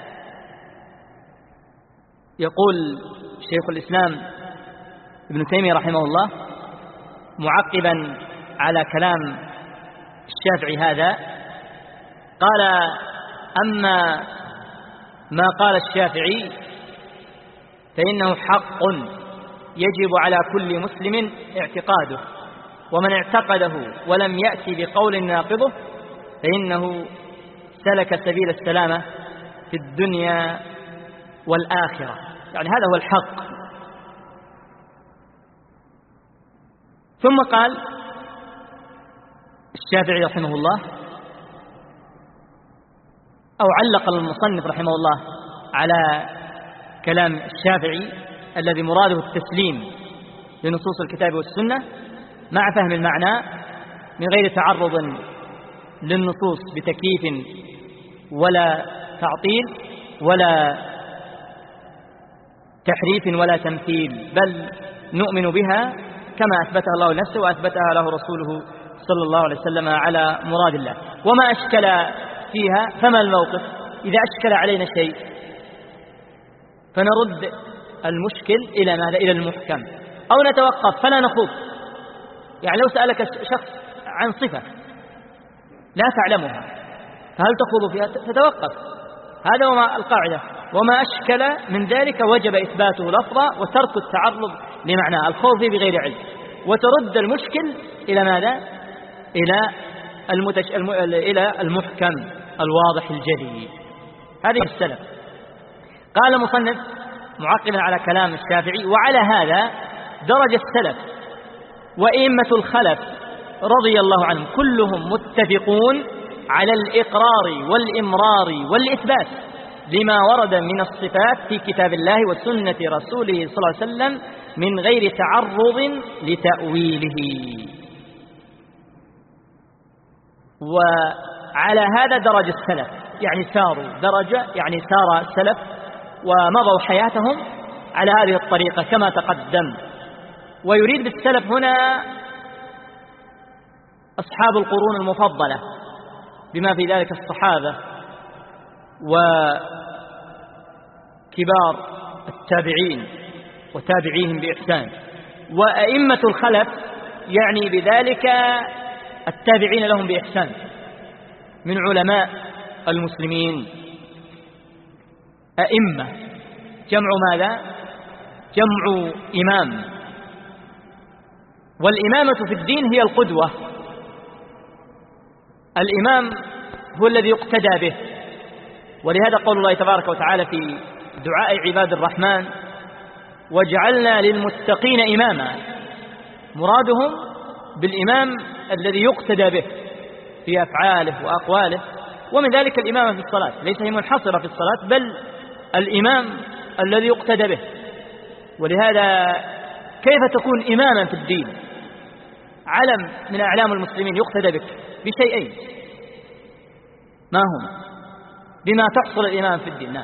يقول شيخ الإسلام ابن تيمية رحمه الله معقبا على كلام الشافعي هذا، قال: أما ما قال الشافعي فإنه حق يجب على كل مسلم اعتقاده، ومن اعتقده ولم يأتي بقول ناقضه فإنه سلك سبيل السلامة في الدنيا والآخرة. يعني هذا هو الحق. ثم قال: الشافعي رحمه الله، أو علق المصنف رحمه الله على كلام الشافعي الذي مراده التسليم لنصوص الكتاب والسنة مع فهم المعنى من غير تعرض للنصوص بتكييف ولا تعطيل ولا تحريف ولا تمثيل، بل نؤمن بها كما أثبتها الله لنفسه وأثبتها له رسوله صلى الله عليه وسلم على مراد الله. وما أشكل فيها فما الموقف؟ إذا أشكل علينا شيء فنرد المشكل إلى ماذا؟ إلى المحكم، أو نتوقف فلا نخوض. يعني لو سألك شخص عن صفة لا تعلمها فهل تخوض فيها؟ تتوقف. هذا هو القاعدة. وما أشكل من ذلك وجب إثباته لفظا وترك التعرض لمعناه، الخوض فيه بغير علم، وترد المشكل إلى ماذا؟ إلى المحكم الواضح الجلي. هذه السلف. قال المصنف معقبا على كلام الشافعي: وعلى هذا درج السلف وأئمة الخلف رضي الله عنهم كلهم متفقون على الإقرار والإمرار والإثبات لما ورد من الصفات في كتاب الله وسنة رسوله صلى الله عليه وسلم من غير تعرض لتأويله. وعلى هذا درج السلف، يعني ساروا درجة، يعني سار السلف ومضوا حياتهم على هذه الطريقة كما تقدم. ويريد بالسلف هنا أصحاب القرون المفضلة بما في ذلك الصحابة وكبار التابعين وتابعيهم بإحسان. وأئمة الخلف يعني بذلك التابعين لهم بإحسان من علماء المسلمين. أئمة جمع ماذا؟ جمع إمام، والإمامة في الدين هي القدوة. الإمام هو الذي يقتدى به، ولهذا قول الله تبارك وتعالى في دعاء عباد الرحمن: وجعلنا للمتقين إماما. مرادهم بالإمام الذي يقتدى به في أفعاله وأقواله، ومن ذلك الإمامة في الصلاة، ليس هي منحصرة في الصلاة بل الإمام الذي يقتدى به. ولهذا كيف تكون إماما في الدين؟ علم من أعلام المسلمين يقتدى بك بشيئين، ما هم؟ بما تحصل الإمام في الدين.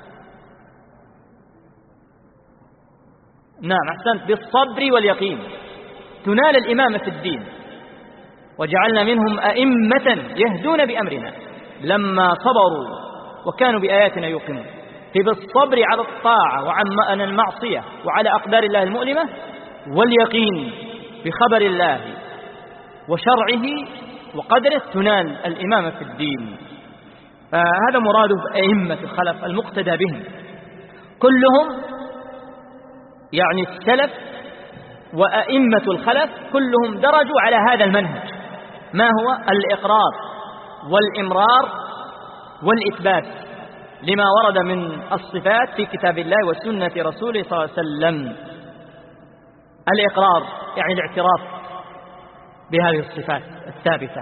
نعم أحسنت، بالصبر واليقين تنال الإمامة في الدين. وجعلنا منهم أئمة يهدون بأمرنا لما صبروا وكانوا بآياتنا يوقنون. بالصبر على الطاعة وعن المعصية وعلى أقدار الله المؤلمة، واليقين بخبر الله وشرعه وقدره تنال الإمامة في الدين. فهذا مراده أئمة الخلف المقتدى بهم كلهم، يعني السلف وأئمة الخلف كلهم درجوا على هذا المنهج. ما هو؟ الإقرار والإمرار والإثبات لما ورد من الصفات في كتاب الله وسنة رسوله صلى الله عليه وسلم. الإقرار يعني الاعتراف بهذه الصفات الثابتة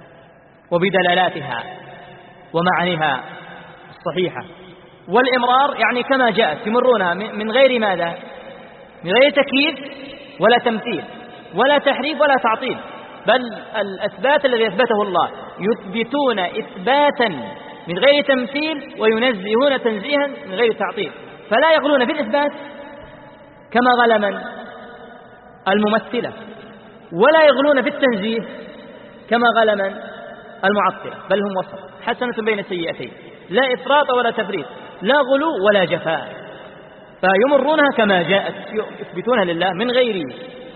وبدلالاتها ومعانيها الصحيحة. والإمرار يعني كما جاءت يمرونها من غير ماذا؟ من غير تكييف ولا تمثيل ولا تحريف ولا تعطيل، بل الأثبات الذي أثبته الله يثبتون إثباتا من غير تمثيل وينزهون تنزيها من غير تعطيل. فلا يغلون في الإثبات كما غلا من الممثلة، ولا يغلون في التنزيه كما غلا من المعطلة، بل هم وسط حسنة بين سيئتين، لا إفراط ولا تفريط، لا غلو ولا جفاء. فيمرونها كما جاءت يثبتونها لله من غير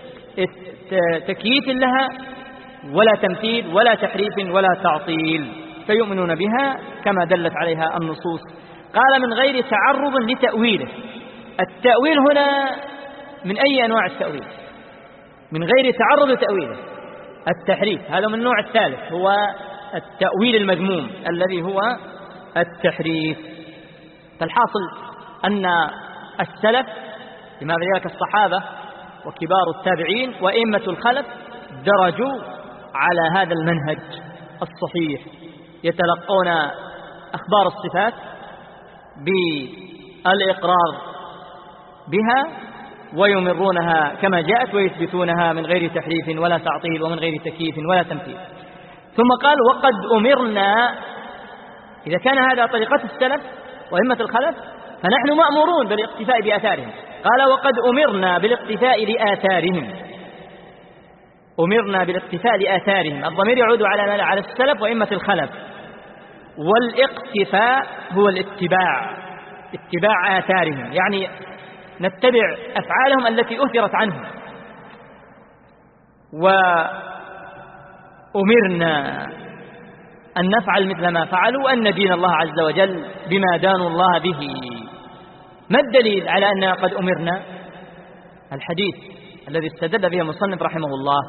تكييف لها ولا تمثيل ولا تحريف ولا تعطيل، فيؤمنون بها كما دلت عليها النصوص. قال من غير تعرض لتأويله. التأويل هنا من أي أنواع التأويل؟ من غير تعرض لتأويله. التحريف هذا من النوع الثالث، هو التأويل المذموم الذي هو التحريف. فالحاصل أن السلف بما ذلك الصحابة وكبار التابعين وأئمة الخلف درجوا على هذا المنهج الصحيح، يتلقون أخبار الصفات بالإقرار بها ويمرونها كما جاءت ويثبتونها من غير تحريف ولا تعطيل ومن غير تكييف ولا تمثيل. ثم قال وقد أمرنا، إذا كان هذا طريقة السلف وأئمة الخلف فنحن مأمورون بالاقتفاء بآثارهم. قال وقد أمرنا بالاقتفاء لآثارهم، أمرنا بالاقتفاء لآثارهم، الضمير يعود على السلف وأئمة الخلف، والاقتفاء هو الاتباع، اتباع آثارهم، يعني نتبع أفعالهم التي أثرت عنهم. وأمرنا أن نفعل مثل ما فعلوا وأن ندين الله عز وجل بما دانوا الله به. ما الدليل على أننا قد أمرنا؟ الحديث الذي استدل به المصنف رحمه الله،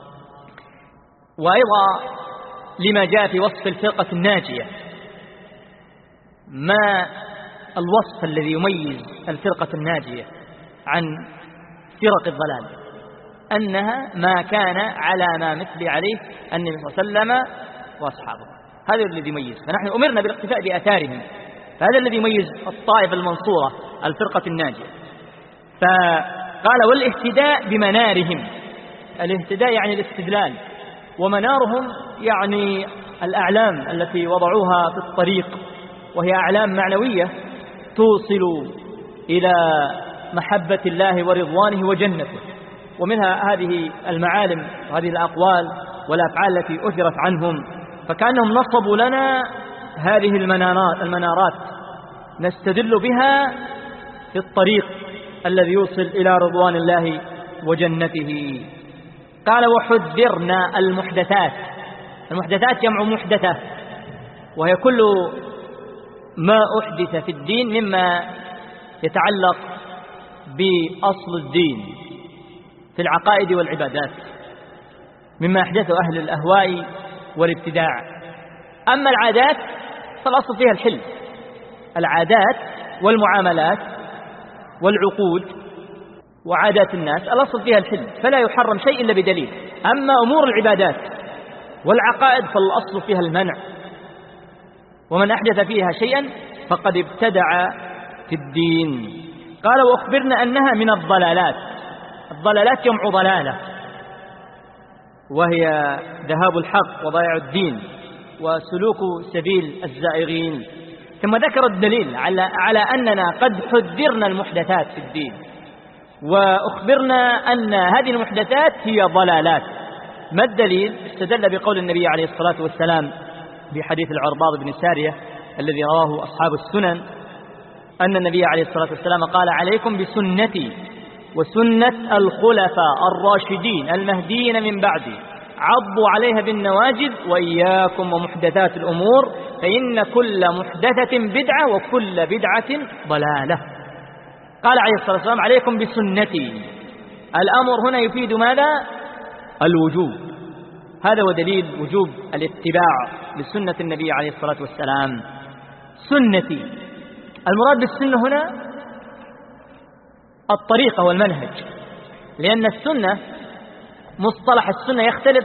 وأيضا لما جاء في وصف الفرقة الناجية، ما الوصف الذي يميز الفرقة الناجية عن فرق الضلال؟ أنها ما كان على ما مثل عليه النبي صلى الله عليه وسلم وأصحابه، هذا الذي يميز. فنحن أمرنا بالاقتفاء بآثارهم، فهذا الذي يميز الطائفة المنصورة الفرقة الناجية. فقال والاهتداء بمنارهم، الاهتداء يعني الاستدلال، ومنارهم يعني الأعلام التي وضعوها في الطريق، وهي أعلام معنوية توصل إلى محبة الله ورضوانه وجنته. ومنها هذه المعالم وهذه الأقوال والأفعال التي أثرت عنهم، فكأنهم نصبوا لنا هذه المنارات نستدل بها في الطريق الذي يوصل إلى رضوان الله وجنته. قال وحذرنا المحدثات، المحدثات جمع محدثة، وهي كل ما أحدث في الدين مما يتعلق بأصل الدين في العقائد والعبادات، مما أحدثه أهل الأهواء والابتداع. أما العادات فالأصل فيها الحل، العادات والمعاملات والعقود وعادات الناس الأصل فيها الحل، فلا يحرم شيء إلا بدليل. أما أمور العبادات والعقائد فالأصل فيها المنع، ومن أحدث فيها شيئا فقد ابتدع في الدين. قال وأخبرنا أنها من الضلالات، الضلالات جمع ضلالة، وهي ذهاب الحق وضياع الدين وسلوك سبيل الزائغين. ثم ذكر الدليل على أننا قد حذرنا المحدثات في الدين، وأخبرنا أن هذه المحدثات هي ضلالات. ما الدليل؟ استدل بقول النبي عليه الصلاة والسلام بحديث العرباض بن سارية الذي رواه أصحاب السنن، أن النبي عليه الصلاة والسلام قال عليكم بسنتي وسنة الخلفاء الراشدين المهديين من بعدي، عضوا عليها بالنواجذ وإياكم ومحدثات الأمور فإن كل محدثة بدعة وكل بدعة ضلالة. قال عليه الصلاة والسلام عليكم بسنتي، الأمر هنا يفيد ماذا؟ الوجوب، هذا هو دليل وجوب الاتباع لسنة النبي عليه الصلاة والسلام. سنتي، المراد بالسنة هنا الطريقة والمنهج، لأن السنة مصطلح السنة يختلف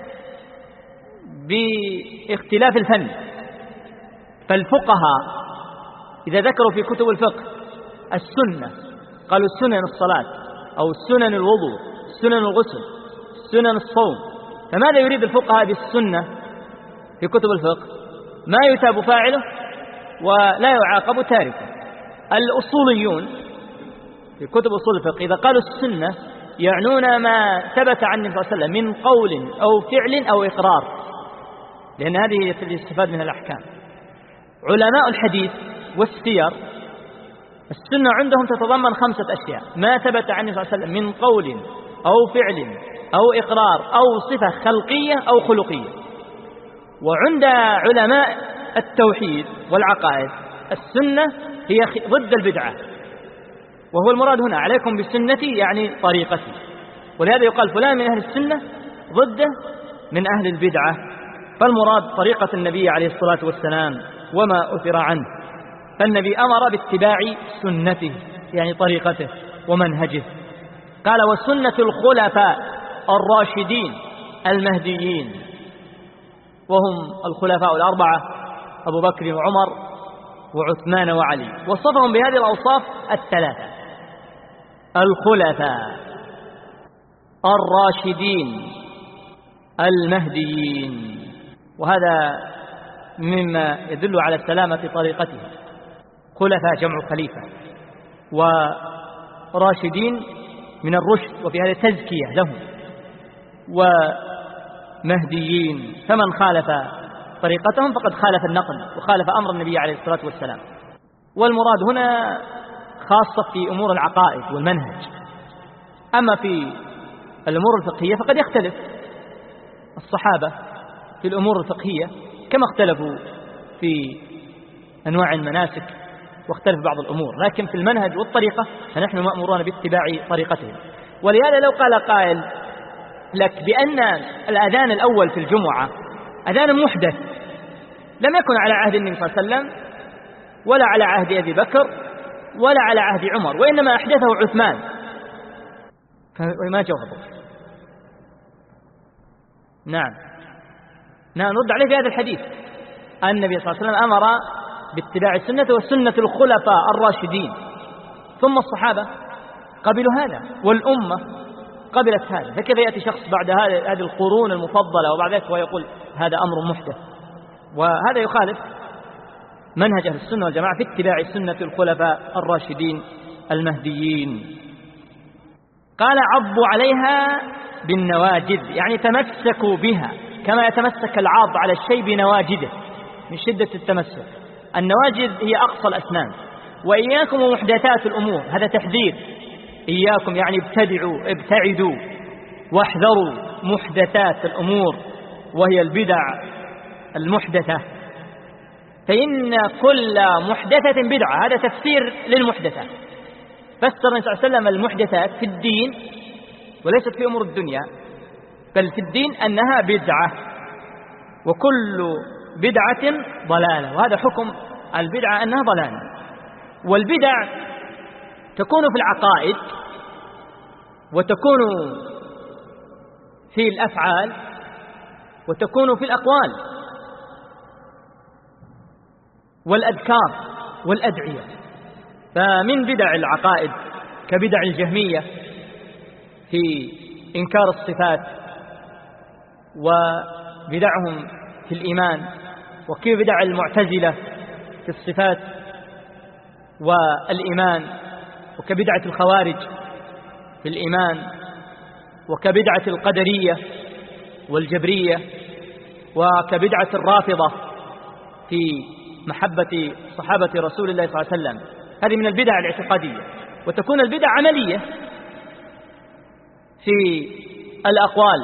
باختلاف الفن. فالفقهاء إذا ذكروا في كتب الفقه السنة قالوا سنن الصلاة أو سنن الوضوء، سنن الغسل، سنن الصوم. فماذا يريد الفقهاء بالسنة في كتب الفقه؟ ما يثاب فاعله ولا يعاقب تاركه. الأصوليون في كتب أصول الفقه إذا قالوا السنة يعنون ما ثبت عن النبي صلى الله عليه وسلم من قول أو فعل أو إقرار، لأن هذه التي يستفاد منها الأحكام. علماء الحديث والسير السنة عندهم تتضمن 5 أشياء: ما ثبت عن النبي صلى الله عليه وسلم من قول أو فعل أو إقرار أو صفة خلقية أو خلقية. وعند علماء التوحيد والعقائد السنة هي ضد البدعة، وهو المراد هنا عليكم بسنتي يعني طريقتي، ولهذا يقال فلان من أهل السنة ضده من أهل البدعة. فالمراد طريقة النبي عليه الصلاة والسلام وما أثر عنه، فالنبي أمر باتباع سنته يعني طريقته ومنهجه. قال وسنة الخلفاء الراشدين المهديين، وهم الخلفاء الأربعة أبو بكر وعمر وعثمان وعلي، وصفهم بهذه الأوصاف الثلاثة: الخلفاء الراشدين المهديين. وهذا مما يدل على سلامة طريقته. خلفاء جمع خليفة، وراشدين من الرشد، وفي هذا تزكية لهم، ومهديين فمن خالف طريقتهم فقد خالف النقل وخالف أمر النبي عليه الصلاة والسلام. والمراد هنا خاصة في أمور العقائد والمنهج. أما في الأمور الفقهية فقد يختلف الصحابة في الأمور الفقهية كما اختلفوا في أنواع المناسك واختلف بعض الأمور، لكن في المنهج والطريقة فنحن مأمورون باتباع طريقتهم. ولهذا لو قال قائل لك بأن الأذان الأول في الجمعة أذان محدث لم يكن على عهد النبي صلى الله عليه وسلم ولا على عهد أبي بكر ولا على عهد عمر، وإنما أحدثه عثمان، فما جوابه؟ نعم نرد عليه في هذا الحديث. النبي صلى الله عليه وسلم أمر باتباع السنة وسنة الخلفاء الراشدين، ثم الصحابة قبلوا هذا والأمة قبلت هذا، فكيف يأتي شخص بعد هذه القرون المفضلة وبعد ذلك ويقول هذا أمر محدث؟ وهذا يخالف منهج أهل السنة والجماعة في اتباع سنة الخلفاء الراشدين المهديين. قال عضوا عليها بالنواجذ، يعني تمسكوا بها كما يتمسك العاض على الشيء بنواجذه من شدة التمسك. النواجذ هي أقصى الأسنان. وإياكم ومحدثات الأمور، هذا تحذير. إياكم يعني ابتعدوا واحذروا محدثات الأمور وهي البدع المحدثة، فإن كل محدثة بدعة. هذا تفسير للمحدثة. فسر النبي صلى الله عليه وسلم المحدثات في الدين وليست في أمور الدنيا، بل في الدين أنها بدعة، وكل بدعة ضلالة، وهذا حكم البدعة أنها ضلالة. والبدع تكون في العقائد وتكون في الأفعال وتكون في الأقوال والأذكار والأدعية. فمن بدع العقائد كبدع الجهمية في إنكار الصفات، وبدعهم في الإيمان، وكبدع المعتزلة في الصفات والإيمان، وكبدعة الخوارج في الإيمان، وكبدعة القدرية والجبرية، وكبدعة الرافضة في محبة صحابة رسول الله صلى الله عليه وسلم. هذه من البدع الاعتقادية. وتكون البدع عملية في الأقوال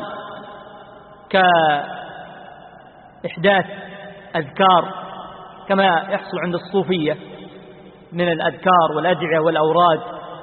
كإحداث أذكار كما يحصل عند الصوفية من الأذكار والأدعية والأوراد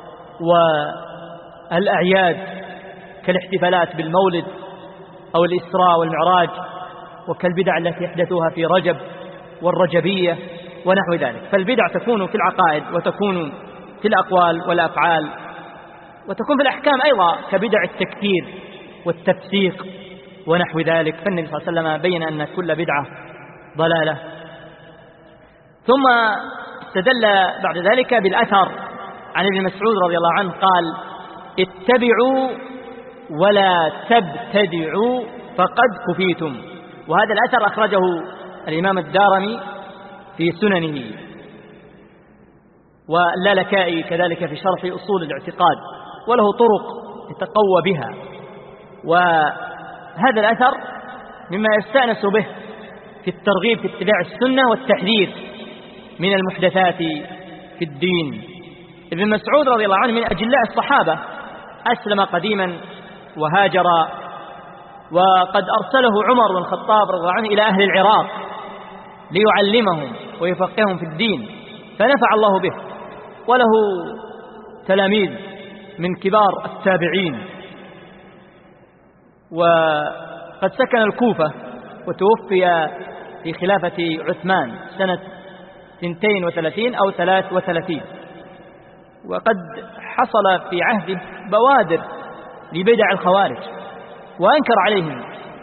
والأعياد كالاحتفالات بالمولد أو الإسراء والمعراج، وكالبدع التي يحدثوها في رجب والرجبية ونحو ذلك. فالبدع تكون في العقائد وتكون في الأقوال والأفعال وتكون في الأحكام أيضا كبدع التكفير والتفسيق ونحو ذلك. فالنبي صلى الله عليه وسلم بين أن كل بدعة ضلالة. ثم استدل بعد ذلك بالأثر عن ابن مسعود رضي الله عنه قال: اتبعوا ولا تبتدعوا فقد كفيتم. وهذا الأثر أخرجه الإمام الدارمي في سننه، واللالكائي كذلك في شرح أصول الاعتقاد، وله طرق يتقوى بها. وهذا الأثر مما يستأنس به في الترغيب في اتباع السنة والتحذير من المحدثات في الدين. ابن مسعود رضي الله عنه من أجلاء الصحابة، أسلم قديما وهاجر، وقد أرسله عمر بن الخطاب رضي الله عنه إلى أهل العراق ليعلمهم ويفقههم في الدين، فنفع الله به. وله تلاميذ من كبار التابعين، وقد سكن الكوفة وتوفي في خلافة عثمان سنة 32 أو 33. وقد حصل في عهده بوادر لبدع الخوارج، وأنكر عليهم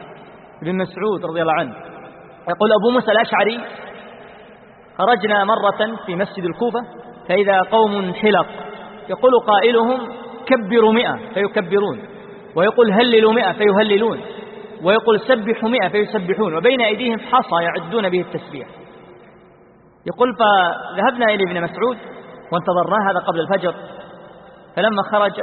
بن مسعود رضي الله عنه يقول أبو موسى الأشعري: خرجنا مرة في مسجد الكوفة فإذا قوم حلق، يقول قائلهم: كبروا 100 فيكبرون، ويقول هللوا 100 فيهللون، ويقول سبحوا 100 فيسبحون، وبين أيديهم حصى يعدون به التسبيح. يقول فذهبنا إلى ابن مسعود وانتظرناه، هذا قبل الفجر، فلما خرج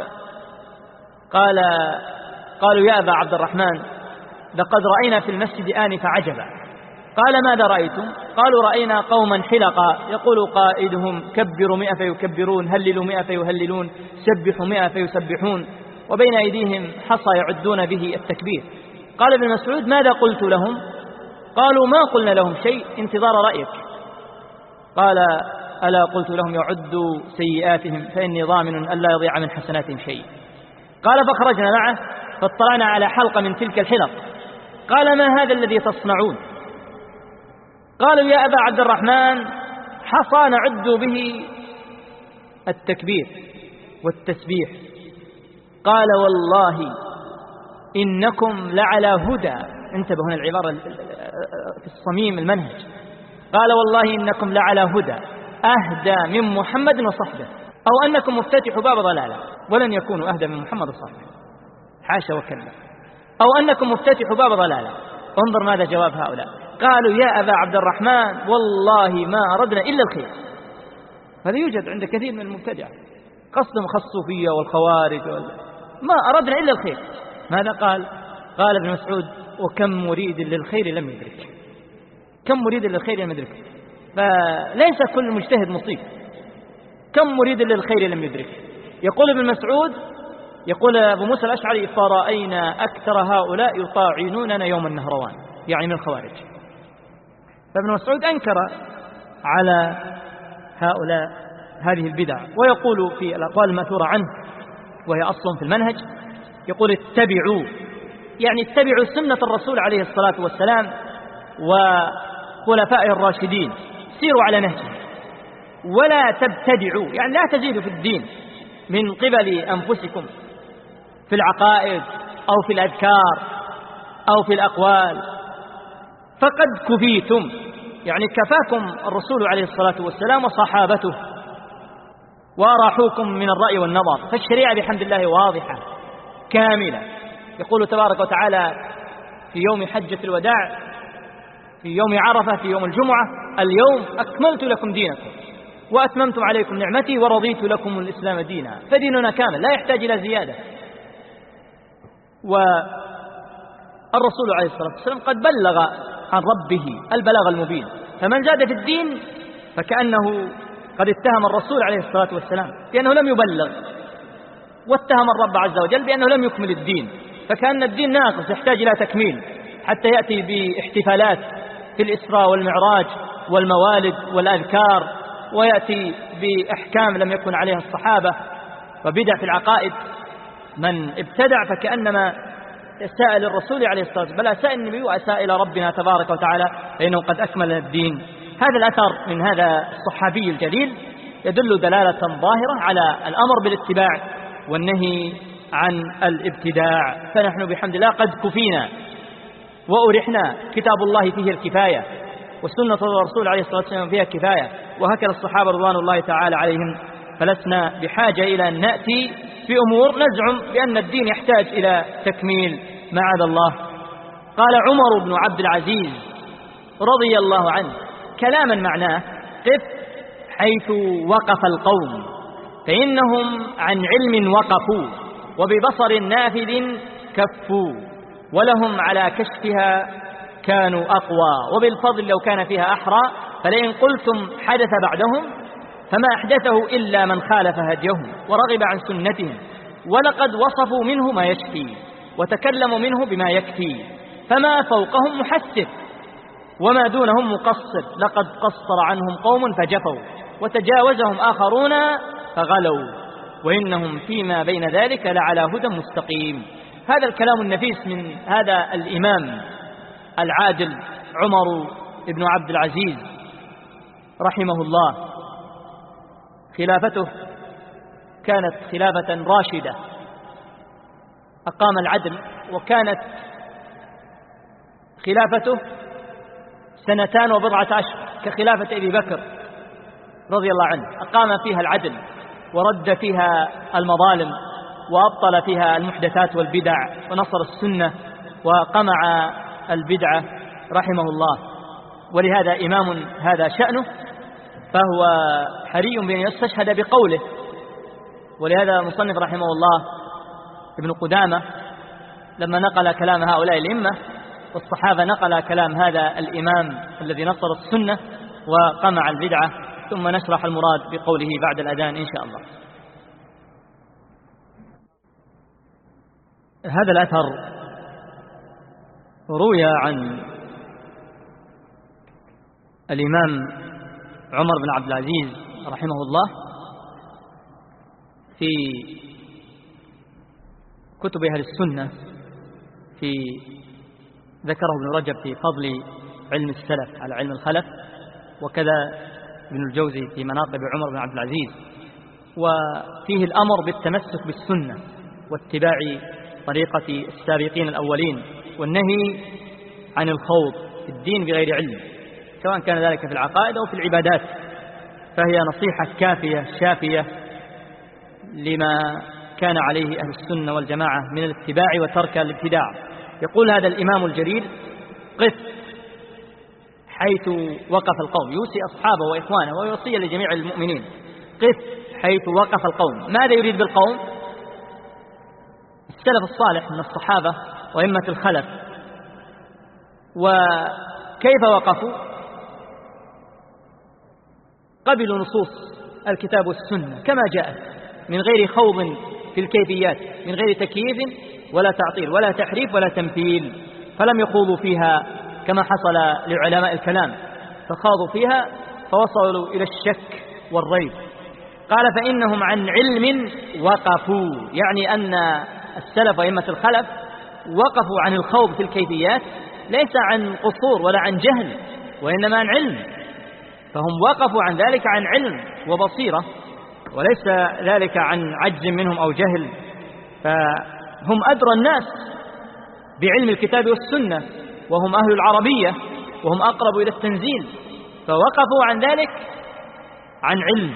قالوا: يا أبا عبد الرحمن، لقد رأينا في المسجد آنف عجبا. قال: ماذا رأيتم؟ قالوا: رأينا قوما حلقا، يقول قائدهم: كبروا 100 فيكبرون، هللوا 100 فيهللون، سبحوا 100 فيسبحون، وبين أيديهم حصى يعدون به التكبير. قال ابن مسعود: ماذا قلت لهم؟ قالوا: ما قلنا لهم شيء، انتظار رأيك. قال: ألا قلت لهم يعدوا سيئاتهم فإني ضامن ألا يضيع من حسناتهم شيء. قال: فخرجنا معه فاطلعنا على حلقة من تلك الحلق. قال: ما هذا الذي تصنعون؟ قالوا: يا أبا عبد الرحمن، حصى نعد به التكبير والتسبيح. قال: والله إنكم لعلى هدى. انتبهوا هنا العبارة في الصميم المنهج. قال: والله إنكم لعلى هدى أهدى من محمد وصحبه، أو أنكم مفتتحوا باب ضلالة، ولن يكونوا أهدى من محمد وصحبه، حاشا وكلا، أو أنكم مفتتحوا باب ضلالة. انظر ماذا جواب هؤلاء. قالوا: يا أبا عبد الرحمن، والله ما أردنا إلا الخير. هذا يوجد عند كثير من المبتدعة، قصدهم الصوفية والخوارج ما أردنا إلا الخير. ماذا قال؟ قال ابن مسعود: وكم مريد للخير لم يدرك. كم مريد للخير لم يدرك. فليس كل مجتهد مصيب. كم مريد للخير لم يدرك. يقول ابن مسعود، يقول أبو موسى الأشعري: فرأينا أكثر هؤلاء يطاعنوننا يوم النهروان، يعني من الخوارج. فابن مسعود أنكر على هؤلاء هذه البدع، ويقول في الأقوال المأثورة عنه وهي أصل في المنهج، يقول: اتبعوا، يعني اتبعوا سنة الرسول عليه الصلاة والسلام وخلفائه الراشدين، سيروا على نهجه، ولا تبتدعوا، يعني لا تزيدوا في الدين من قبل أنفسكم في العقائد أو في الأذكار أو في الأقوال، فقد كفيتم، يعني كفاكم الرسول عليه الصلاة والسلام وصحابته وأراحوكم من الرأي والنظر. فالشريعة بحمد الله واضحة كاملة. يقول تبارك وتعالى في يوم حجة الوداع، في يوم عرفة، في يوم الجمعة: اليوم أكملت لكم دينكم وأتممت عليكم نعمتي ورضيت لكم الإسلام دينا. فديننا كامل لا يحتاج إلى زيادة. والرسول عليه الصلاة والسلام قد بلغ عن ربه البلاغ المبين، فمن زاد في الدين فكأنه قد اتهم الرسول عليه الصلاة والسلام بأنه لم يبلغ، واتهم الرب عز وجل بأنه لم يكمل الدين، فكأن الدين ناقص يحتاج إلى تكميل، حتى يأتي باحتفالات في الإسراء والمعراج والموالد والأذكار، ويأتي بأحكام لم يكن عليها الصحابة، وبدع في العقائد. من ابتدع فكأنما سائل الرسول عليه الصلاة والسلام، بل سائل النبي وأساء إلى ربنا تبارك وتعالى، فإنه قد أكمل الدين. هذا الأثر من هذا الصحابي الجليل يدل دلالة ظاهرة على الأمر بالاتباع والنهي عن الابتداع. فنحن بحمد الله قد كفينا وأرحنا، كتاب الله فيه الكفاية، وسنة الرسول عليه الصلاة والسلام فيها الكفاية، وهكذا الصحابة رضوان الله تعالى عليهم. فلسنا بحاجة إلى أن نأتي بأمور نزعم بأن الدين يحتاج إلى تكميل، معاذ الله. قال عمر بن عبد العزيز رضي الله عنه كلاما معناه: قف حيث وقف القوم، فإنهم عن علم وقفوا، وببصر نافذ كفوا، ولهم على كشفها كانوا أقوى، وبالفضل لو كان فيها أحرى، فلئن قلتم حدث بعدهم فما أحدثه إلا من خالف هديهم ورغب عن سنتهم، ولقد وصفوا منه ما يشفي وتكلموا منه بما يكفي، فما فوقهم محسر وما دونهم مقصر، لقد قصر عنهم قوم فجفوا وتجاوزهم آخرون فغلوا، وإنهم فيما بين ذلك لعلى هدى مستقيم. هذا الكلام النفيس من هذا الإمام العادل عمر بن عبد العزيز رحمه الله. خلافته كانت خلافة راشدة، أقام العدل، وكانت خلافته 2 وبضعة أشهر كخلافة أبي بكر رضي الله عنه، أقام فيها العدل ورد فيها المظالم وأبطل فيها المحدثات والبدع ونصر السنة وقمع البدعة رحمه الله. ولهذا إمام هذا شأنه، فهو حري بأن يستشهد بقوله. ولهذا مصنف رحمه الله ابن قدامة لما نقل كلام هؤلاء الأئمة والصحابة نقل كلام هذا الإمام الذي نصر السنة وقمع البدعة، ثم نشرح المراد بقوله بعد الأذان إن شاء الله. هذا الأثر روي عن الإمام عمر بن عبد العزيز رحمه الله في كتب أهل السنة، ذكره ابن رجب في فضل علم السلف على علم الخلف، وكذا ابن الجوزي في مناقب عمر بن عبد العزيز، وفيه الأمر بالتمسك بالسنة واتباع طريقة السابقين الأولين، والنهي عن الخوض في الدين بغير علم، سواء كان ذلك في العقائد أو في العبادات، فهي نصيحة كافية شافية لما كان عليه أهل السنة والجماعة من الاتباع وترك الابتداع. يقول هذا الإمام الجليل: قف حيث وقف القوم، يوصي أصحابه وإخوانه ويوصي لجميع المؤمنين: قف حيث وقف القوم. ماذا يريد بالقوم؟ السلف الصالح من الصحابة وإمة الخلف. وكيف وقفوا؟ قبلوا نصوص الكتاب والسنة كما جاءت من غير خوض في الكيفيات، من غير تكييف ولا تعطيل ولا تحريف ولا تمثيل، فلم يخوضوا فيها كما حصل لعلماء الكلام، فخاضوا فيها فوصلوا إلى الشك والريب. قال: فإنهم عن علم وقفوا، يعني أن السلف وإمة الخلف وقفوا عن الخوض في الكيفيات، ليس عن قصور ولا عن جهل، وإنما عن علم، فهم وقفوا عن ذلك عن علم وبصيرة، وليس ذلك عن عجز منهم أو جهل، فهم أدرى الناس بعلم الكتاب والسنة، وهم أهل العربية، وهم أقرب إلى التنزيل، فوقفوا عن ذلك عن علم.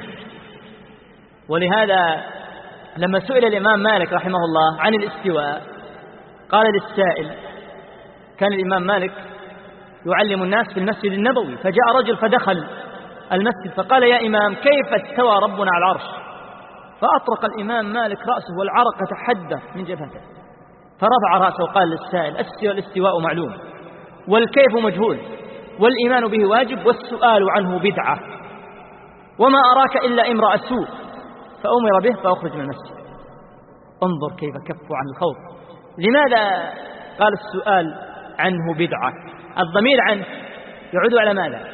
ولهذا لما سئل الإمام مالك رحمه الله عن الاستواء قال للسائل، كان الإمام مالك يعلم الناس في المسجد النبوي، فجاء رجل فدخل المسجد فقال: يا إمام، كيف استوى ربنا على العرش؟ فأطرق الإمام مالك رأسه والعرق تحدث من جبهته، فرفع رأسه وقال للسائل: الاستواء معلوم، والكيف مجهول، والإيمان به واجب، والسؤال عنه بدعة، وما أراك إلا امرأ سوء، فأمر به فأخرج من المسجد. انظر كيف كفوا عن الخوض. لماذا قال السؤال عنه بدعة؟ الضمير عنه يعود على ماذا؟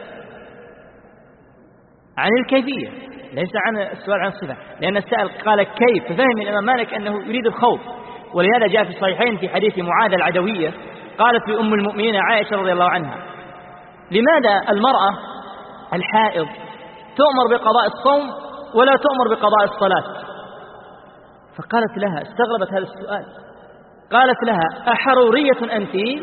عن الكيفية، ليس عن السؤال عن الصفة، لأن السائل قال كيف، ففهم الإمام مالك أنه يريد الخوض. ولهذا جاء في الصحيحين في حديث معاذ العدوية قالت لأم المؤمنين عائشة رضي الله عنها: لماذا المرأة الحائض تؤمر بقضاء الصوم ولا تؤمر بقضاء الصلاة؟ فقالت لها، استغربت هذا السؤال، قالت لها: أحرورية أنت؟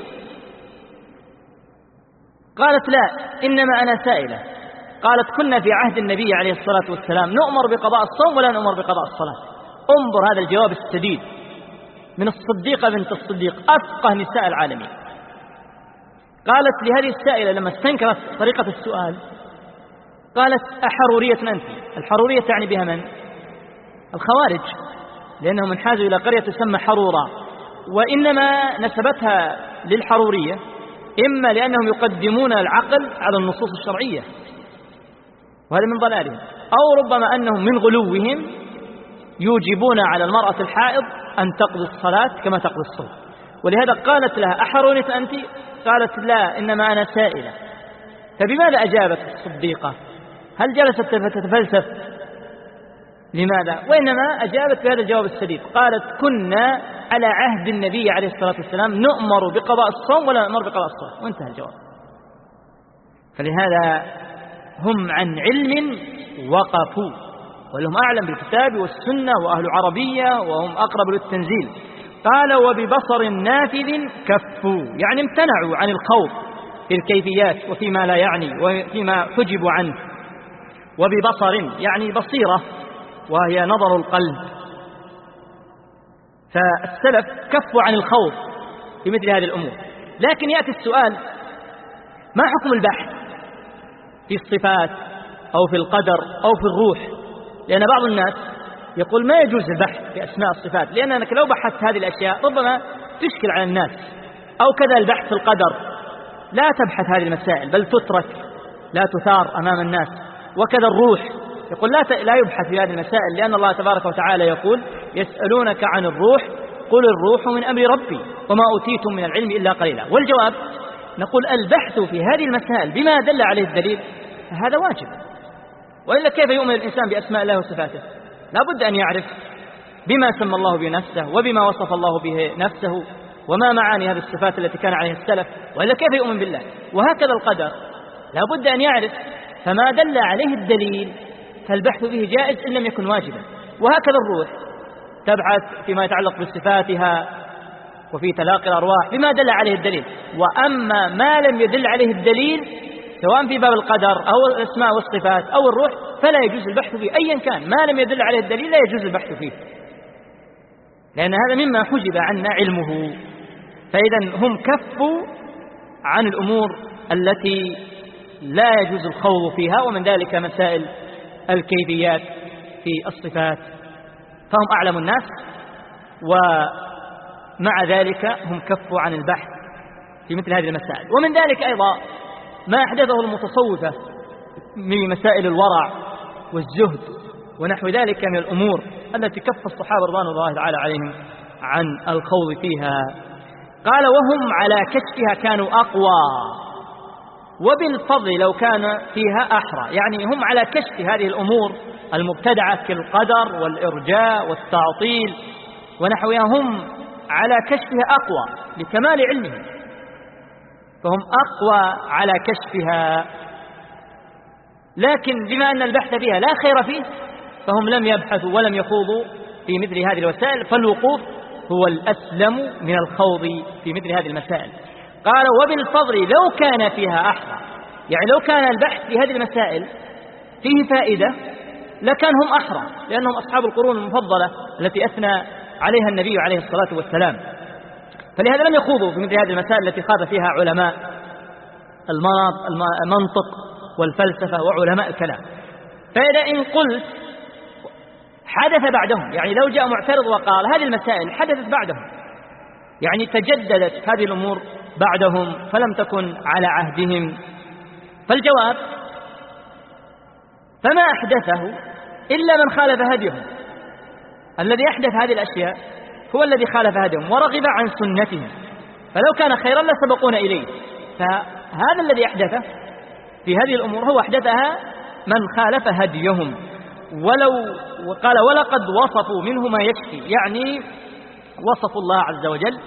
قالت: لا، إنما أنا سائلة. قالت: كنا في عهد النبي عليه الصلاة والسلام نؤمر بقضاء الصوم ولا نؤمر بقضاء الصلاة. انظر هذا الجواب السديد من الصديقة بنت الصديق، أفقه نساء العالمين. قالت لهذه السائلة لما استنكرت طريقة السؤال، قالت: أحرورية أنت؟ الحرورية تعني بها من؟ الخوارج، لأنهم انحازوا إلى قرية تسمى حرورة، وإنما نسبتها للحرورية إما لأنهم يقدمون العقل على النصوص الشرعية، وهذا من ضلالهم، أو ربما أنهم من غلوهم يوجبون على المرأة الحائض أن تقضي الصلاة كما تقضي الصوم. ولهذا قالت لها: أحرورية أنت؟ قالت: لا، إنما أنا سائلة. فبماذا أجابت الصديقة؟ هل جلست تتفلسف؟ لماذا؟ وإنما أجابت بهذا الجواب السديد، قالت: كنا على عهد النبي عليه الصلاة والسلام نؤمر بقضاء الصوم ولا نؤمر بقضاء الصلاة، وانتهى الجواب. فلهذا هم عن علم وقفوا، ولهم أعلم بالكتاب والسنة، وأهل عربية، وهم أقرب للتنزيل. قال وببصر نافذ كفوا، يعني امتنعوا عن الخوض في الكيفيات وفيما لا يعني وفيما حجبوا عنه. وببصر يعني بصيرة وهي نظر القلب، فالسلف كفوا عن الخوض في مثل هذه الأمور. لكن يأتي السؤال: ما حكم البحث في الصفات أو في القدر أو في الروح؟ لأن بعض الناس يقول ما يجوز البحث في أسماء الصفات، لأنك لو بحثت هذه الأشياء ربما تشكل على الناس. أو كذا البحث في القدر، لا تبحث هذه المسائل بل تترك، لا تثار أمام الناس. وكذا الروح، يقول لا يبحث في هذه المسائل، لأن الله تبارك وتعالى يقول: يسألونك عن الروح قل الروح من أمر ربي وما أوتيتم من العلم إلا قليلا. والجواب نقول: البحث في هذه المسائل بما دل عليه الدليل هذا واجب، وإلا كيف يؤمن الإنسان بأسماء الله وصفاته؟ لا بد أن يعرف بما سمى الله بنفسه وبما وصف الله به نفسه وما معاني هذه الصفات التي كان عليها السلف، وإلا كيف يؤمن بالله؟ وهكذا القدر لا بد أن يعرف، فما دل عليه الدليل فالبحث به جائز إن لم يكن واجبا. وهكذا الروح، تبحث فيما يتعلق بصفاتها وفي تلاقي الأرواح بما دل عليه الدليل. وأما ما لم يدل عليه الدليل سواء في باب القدر أو الأسماء والصفات أو الروح فلا يجوز البحث فيه أيا كان، ما لم يدل عليه الدليل لا يجوز البحث فيه، لأن هذا مما حجب عنا علمه. فإذا هم كفوا عن الأمور التي لا يجوز الخوض فيها، ومن ذلك مسائل الكيفيات في الصفات، فهم أعلم الناس، ومع ذلك هم كفوا عن البحث في مثل هذه المسائل. ومن ذلك أيضا ما أحدثه المتصوفة من مسائل الورع والزهد ونحو ذلك من الأمور التي كف الصحابة رضوان الله تعالى عليهم عن الخوض فيها. قال: وهم على كشفها كانوا أقوى وبالفضل لو كان فيها أحرى، يعني هم على كشف هذه الأمور المبتدعة كالقدر والإرجاء والتعطيل ونحوها، هم على كشفها أقوى لكمال علمهم، فهم أقوى على كشفها. لكن بما أن البحث فيها لا خير فيه فهم لم يبحثوا ولم يخوضوا في مثل هذه الوسائل، فالوقوف هو الأسلم من الخوض في مثل هذه المسائل. قال: وبالفضل لو كان فيها أحرى، يعني لو كان البحث في هذه المسائل فيه فائدة لكان هم أحرى، لأنهم أصحاب القرون المفضلة التي أثنى عليها النبي عليه الصلاة والسلام، فلهذا لم يخوضوا في مثل هذه المسائل التي خاض فيها علماء المنطق والفلسفة وعلماء الكلام. فإذا إن قلت حدث بعدهم، يعني لو جاء معترض وقال هذه المسائل حدثت بعدهم، يعني تجددت هذه الأمور بعدهم فلم تكن على عهدهم، فالجواب: فما أحدثه إلا من خالف هديهم. الذي أحدث هذه الأشياء هو الذي خالف هديهم ورغب عن سنتهم، فلو كان خيرا لسبقونا إليه. فهذا الذي أحدثه في هذه الأمور هو أحدثها من خالف هديهم. وقال: ولقد وصفوا منه ما يكفي، يعني وصفوا الله عز وجل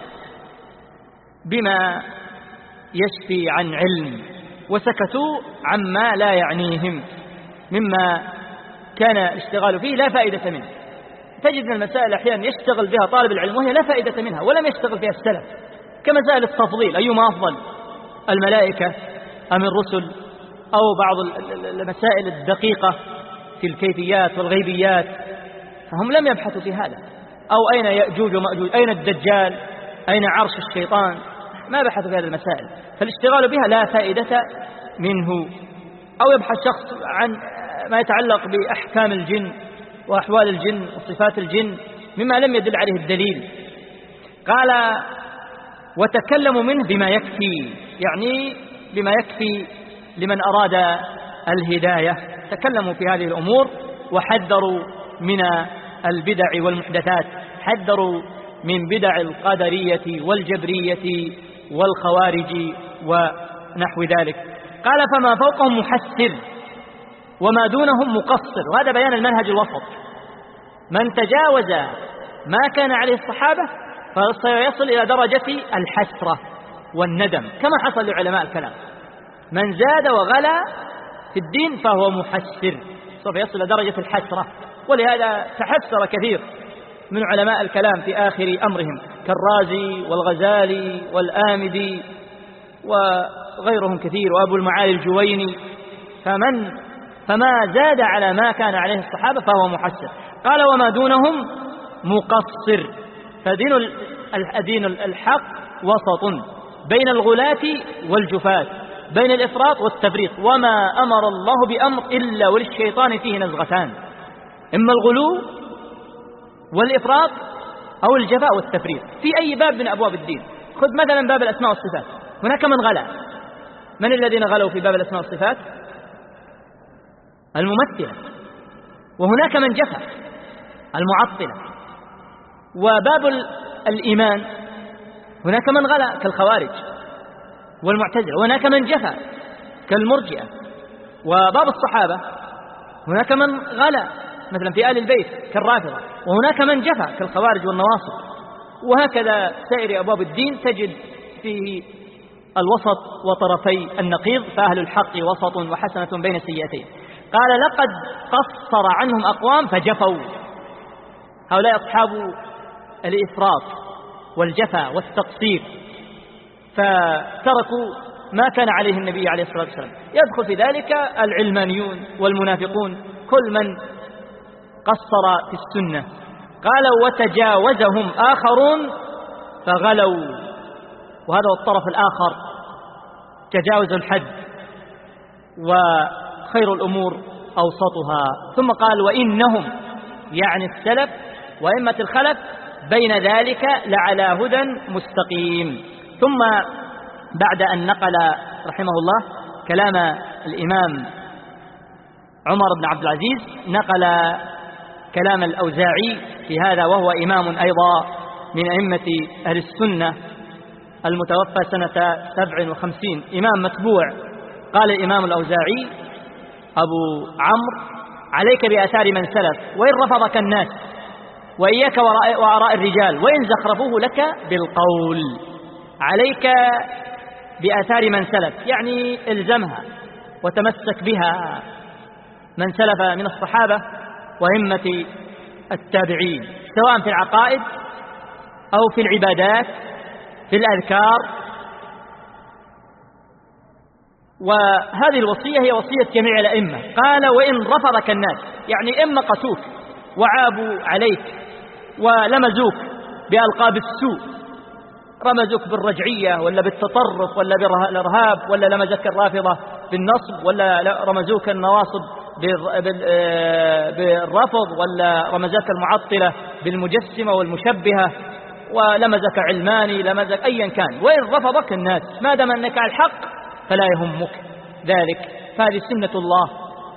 بما يشفي عن علم وسكتوا عما لا يعنيهم مما كان الاشتغال فيه لا فائدة منه. تجد من المسائل أحيانا يشتغل بها طالب العلم وهي لا فائدة منها ولم يشتغل بها السلف، كمسائل التفضيل: أيما أفضل، الملائكة أم الرسل، أو بعض المسائل الدقيقة في الكيفيات والغيبيات، فهم لم يبحثوا في هذا. أو أين يأجوج ومأجوج، أين الدجال، أين عرش الشيطان، ما بحثوا في هذه المسائل، فالاشتغال بها لا فائدة منه. أو يبحث شخص عن ما يتعلق بأحكام الجن وأحوال الجن وصفات الجن مما لم يدل عليه الدليل. قال: وتكلموا منه بما يكفي، يعني بما يكفي لمن أراد الهداية، تكلموا في هذه الأمور وحذروا من البدع والمحدثات، حذروا من بدع القدرية والجبرية والخوارج ونحو ذلك. قال: فما فوقهم محسر وما دونهم مقصر، وهذا بيان المنهج الوسط. من تجاوز ما كان عليه الصحابة فسيصل إلى درجة الحسرة والندم كما حصل لعلماء الكلام. من زاد وغلا في الدين فهو محسر، سوف يصل إلى درجة الحسرة. ولهذا تحسر كثير من علماء الكلام في آخر أمرهم كالرازي والغزالي والآمدي وغيرهم كثير، وأبو المعالي الجويني، فما زاد على ما كان عليه الصحابة فهو محسن. قال وما دونهم مقصر. فدين الحق وسط بين الغلاة والجفاة، بين الإفراط والتفريط. وما أمر الله بأمر إلا وللشيطان فيه نزغتان، إما الغلو والإفراط أو الجفاء والتفريط في أي باب من أبواب الدين. خذ مثلا باب الأسماء والصفات، هناك من غلا. من الذين غلوا في باب الأسماء والصفات؟ الممثلة. وهناك من جفى، المعطلة. وباب الإيمان هناك من غلا كالخوارج والمعتزلة، وهناك من جفى كالمرجئة. وباب الصحابة هناك من غلا مثلا في آل البيت كالرافضة، وهناك من جفى كالخوارج والنواصب. وهكذا سائر أبواب الدين تجد فيه الوسط وطرفي النقيض، فأهل الحق وسط وحسنة بين سيئتين. قال لقد قصر عنهم أقوام فجفوا. هؤلاء أصحاب الإفراط والجفا والتقصير، فتركوا ما كان عليه النبي عليه الصلاة والسلام. يدخل في ذلك العلمانيون والمنافقون، كل من قصر في السنة. قال وتجاوزهم آخرون فغلوا. وهذا هو الطرف الآخر، تجاوز الحد، وخير الأمور أوسطها. ثم قال وإنهم، يعني السلف وإمة الخلف، بين ذلك لعلى هدى مستقيم. ثم بعد أن نقل رحمه الله كلام الإمام عمر بن عبد العزيز، نقل كلام الأوزاعي في هذا، وهو إمام أيضا من أئمة أهل السنة، المتوفى سنة 57، إمام متبوع. قال الإمام الأوزاعي أبو عمرو: عليك بآثار من سلف وإن رفضك الناس، وإياك وآراء الرجال وإن زخرفوه لك بالقول. عليك بآثار من سلف، يعني الزمها وتمسك بها، من سلف من الصحابة وأئمة التابعين، سواء في العقائد أو في العبادات، في الأذكار. وهذه الوصية هي وصية جميع الأئمة. قال وإن رفضك الناس، يعني إما قتوك وعابوا عليك ولمزوك بألقاب السوء، رمزوك بالرجعية ولا بالتطرف ولا بالإرهاب، ولا لمزك الرافضة بالنصب، ولا رمزوك النواصب بالرفض، ولا رمزك المعطلة بالمجسمة والمشبهة، ولمزك علماني، لمزك أيا كان. وإن رفضك الناس ما دام أنك على الحق فلا يهمك ذلك، فهذه سنة الله.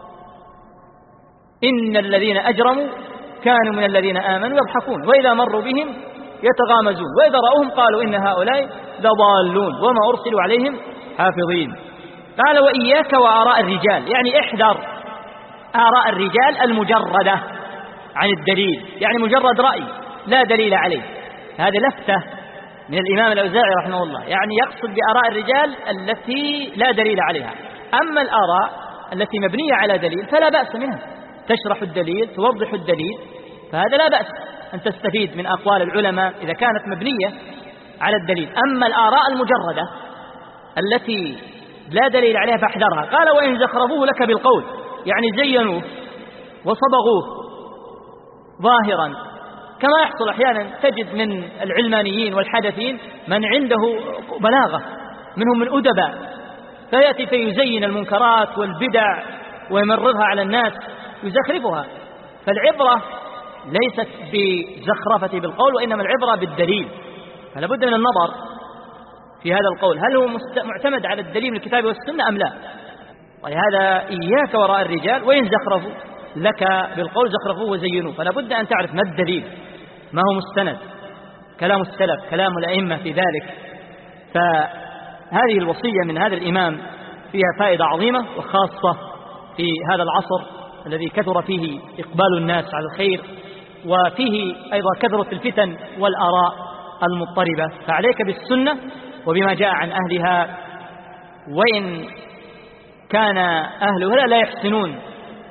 إن الذين أجرموا كانوا من الذين آمنوا يضحكون وإذا مروا بهم يتغامزون وإذا رأوهم قالوا إن هؤلاء لضالون وما أرسلوا عليهم حافظين. قال وإياك وآراء الرجال، يعني احذر آراء الرجال المجردة عن الدليل، يعني مجرد رأي لا دليل عليه. هذا لفتة من الإمام الأوزاعي رحمه الله، يعني يقصد بآراء الرجال التي لا دليل عليها. أما الآراء التي مبنية على دليل فلا بأس منها، تشرح الدليل، توضح الدليل، فهذا لا بأس أن تستفيد من أقوال العلماء إذا كانت مبنية على الدليل. أما الآراء المجردة التي لا دليل عليها فاحذرها. قال وإن زخرفوه لك بالقول، يعني زينوه وصبغوه ظاهرا، كما يحصل أحيانا تجد من العلمانيين والحدثين من عنده بلاغة، منهم من أدباء، فيأتي فيزين المنكرات والبدع ويمررها على الناس يزخرفها. فالعبرة ليست بزخرفة بالقول، وإنما العبرة بالدليل. فلا بد من النظر في هذا القول، هل هو معتمد على الدليل من الكتاب والسنة أم لا. ولهذا إياك وراء الرجال وإن زخرفوا لك بالقول زخرفوه وزينوه، فلا بد أن تعرف ما الدليل، ما هو مستند، كلام السلف، كلام الأئمة في ذلك. فهذه الوصية من هذا الإمام فيها فائدة عظيمة، وخاصة في هذا العصر الذي كثر فيه إقبال الناس على الخير، وفيه أيضا كثرة الفتن والآراء المضطربة. فعليك بالسنة وبما جاء عن أهلها، وإن كان أهلها لا يحسنون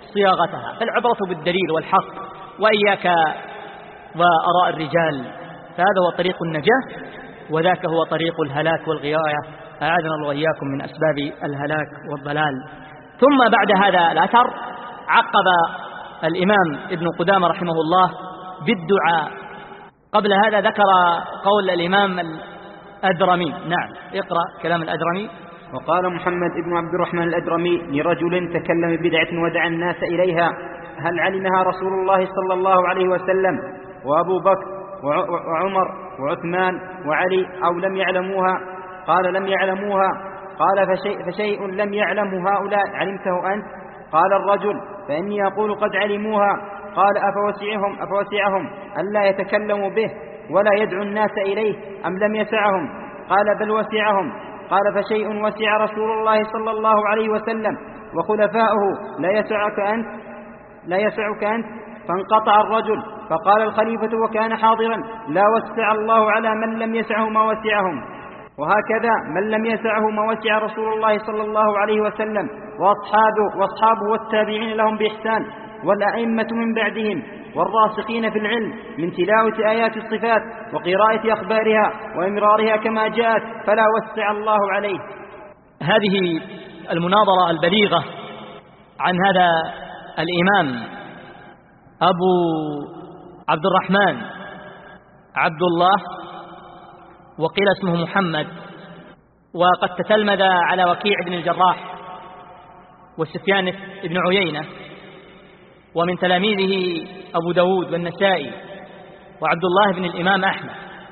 صياغتها، فالعبرة بالدليل والحق. وإياك وآراء الرجال فهذا هو طريق النجاة، وذاك هو طريق الهلاك والغواية، أعاذنا الله وإياكم من أسباب الهلاك والضلال. ثم بعد هذا الأثر عقب الإمام ابن قدامة رحمه الله بالدعاء. قبل هذا ذكر قول الإمام الأدرمي. نعم، اقرأ كلام الأدرمي. وقال محمد بن عبد الرحمن الأدرمي لرجل تكلم بدعة ودعا الناس إليها: هل علمها رسول الله صلى الله عليه وسلم وأبو بكر وعمر وعثمان وعلي أو لم يعلموها؟ قال: لم يعلموها. قال: فشيء لم يعلم هؤلاء علمته أنت؟ قال الرجل: فإني أقول قد علموها. قال: أفوسعهم ألا يتكلموا به ولا يدعو الناس إليه أم لم يسعهم؟ قال: بل وسعهم. قال: فشيء وسع رسول الله صلى الله عليه وسلم وخلفاؤه لا يسعك أنت؟ فانقطع الرجل. فقال الخليفة وكان حاضرا: لا وسع الله على من لم يسعه ما وسعهم. وهكذا من لم يسعه ما وسع رسول الله صلى الله عليه وسلم وأصحابه والتابعين لهم بإحسان والأئمة من بعدهم والراسخين في العلم من تلاوة آيات الصفات وقراءة أخبارها وإمرارها كما جاءت، فلا وسع الله عليه. هذه المناظرة البليغة عن هذا الإمام أبو عبد الرحمن عبد الله، وقيل اسمه محمد، وقد تتلمذ على وكيع بن الجراح وسفيان بن عيينة، ومن تلاميذه أبو داود والنسائي وعبد الله بن الإمام أحمد.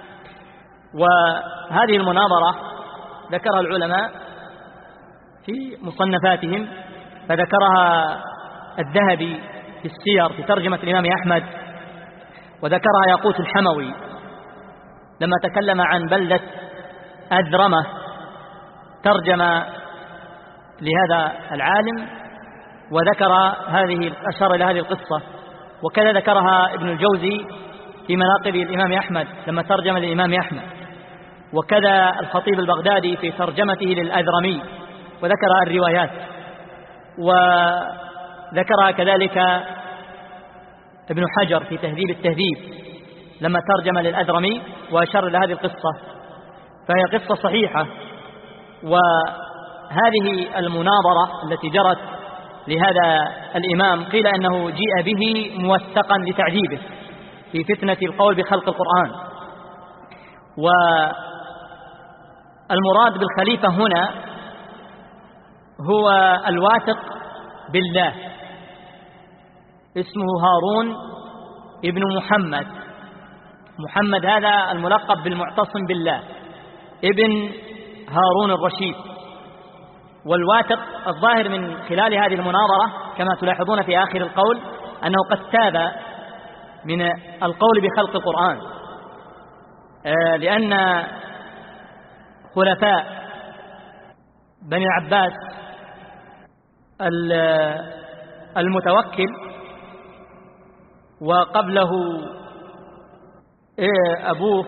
وهذه المناظرة ذكرها العلماء في مصنفاتهم، فذكرها الذهبي في السير في ترجمة الإمام أحمد، وذكرها ياقوت الحموي لما تكلم عن بلدة أذرمة، ترجم لهذا العالم وذكر أشار إلى هذه القصة. وكذا ذكرها ابن الجوزي في مناقب الإمام أحمد لما ترجم للإمام أحمد، وكذا الخطيب البغدادي في ترجمته للأذرمي وذكر الروايات، وذكرها كذلك ابن حجر في تهذيب التهذيب لما ترجم للأذرمي وأشار إلى هذه القصة، فهي قصة صحيحة. وهذه المناظرة التي جرت لهذا الإمام قيل أنه جيء به موثقا لتعذيبه في فتنة القول بخلق القرآن. والمراد بالخليفة هنا هو الواثق بالله، اسمه هارون ابن محمد هذا الملقب بالمعتصم بالله ابن هارون الرشيد. والواثق الظاهر من خلال هذه المناظرة كما تلاحظون في آخر القول أنه قد تاب من القول بخلق القرآن، لأن خلفاء بني العباس المتوكل وقبله أبوه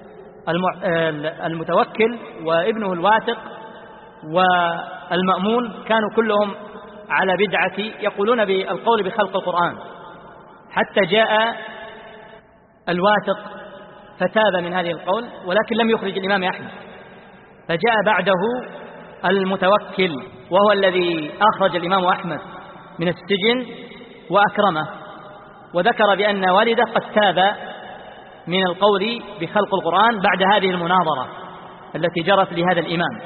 المتوكل وابنه الواثق والمأمون كانوا كلهم على بدعة يقولون بالقول بخلق القرآن، حتى جاء الواثق فتاب من هذه القول ولكن لم يخرج الإمام أحمد، فجاء بعده المتوكل وهو الذي أخرج الإمام أحمد من السجن وأكرمه، وذكر بأن والده قد تاب من القول بخلق القرآن بعد هذه المناظرة التي جرت لهذا الإمام.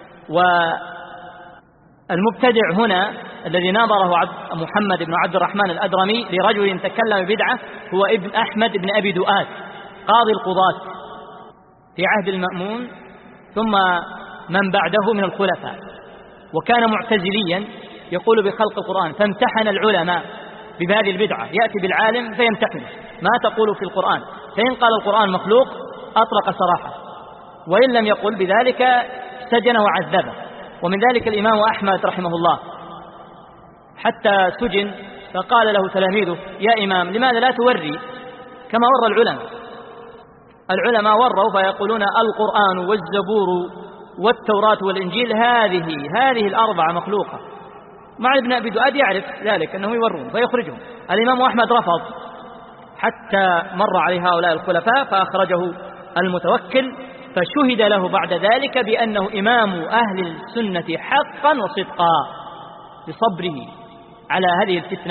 والمبتدع هنا الذي ناظره محمد بن عبد الرحمن الأدرمي لرجل تكلم بدعة هو ابن أحمد بن أبي دؤاد قاضي القضاة في عهد المأمون ثم من بعده من الخلفاء، وكان معتزليا يقول بخلق القرآن، فامتحن العلماء بهذه البدعة، يأتي بالعالم فيمتحن ما تقول في القرآن، فإن قال القرآن مخلوق أطلق سراحه، وإن لم يقل بذلك سجنه وعذبه. ومن ذلك الإمام أحمد رحمه الله حتى سجن فقال له تلاميذه: يا إمام لماذا لا توري كما ورى العلماء وروا فيقولون القرآن والزبور والتوراة والإنجيل هذه الأربعة مخلوقة، مع ابن أبي دؤاد يعرف ذلك أنه يورون فيخرجهم. الإمام أحمد رفض حتى مر عليه هؤلاء الخلفاء فأخرجه المتوكل، فشهد له بعد ذلك بأنه إمام أهل السنة حقا وصدقا بصبره على هذه الفتنة.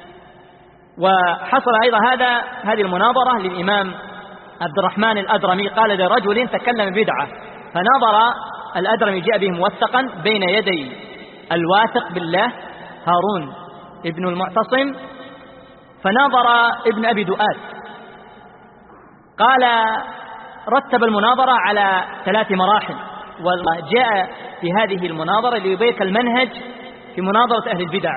وحصل أيضا هذه المناظرة للإمام عبد الرحمن الأدرمي، قال لرجل تكلم بدعة، فنظر الأدرمي جاء به موثقا بين يدي الواثق بالله هارون ابن المعتصم، فناظر ابن أبي دؤاد، قال رتب المناظرة على 3 مراحل، وجاء في هذه المناظرة ليبيك المنهج في مناظرة أهل البدع.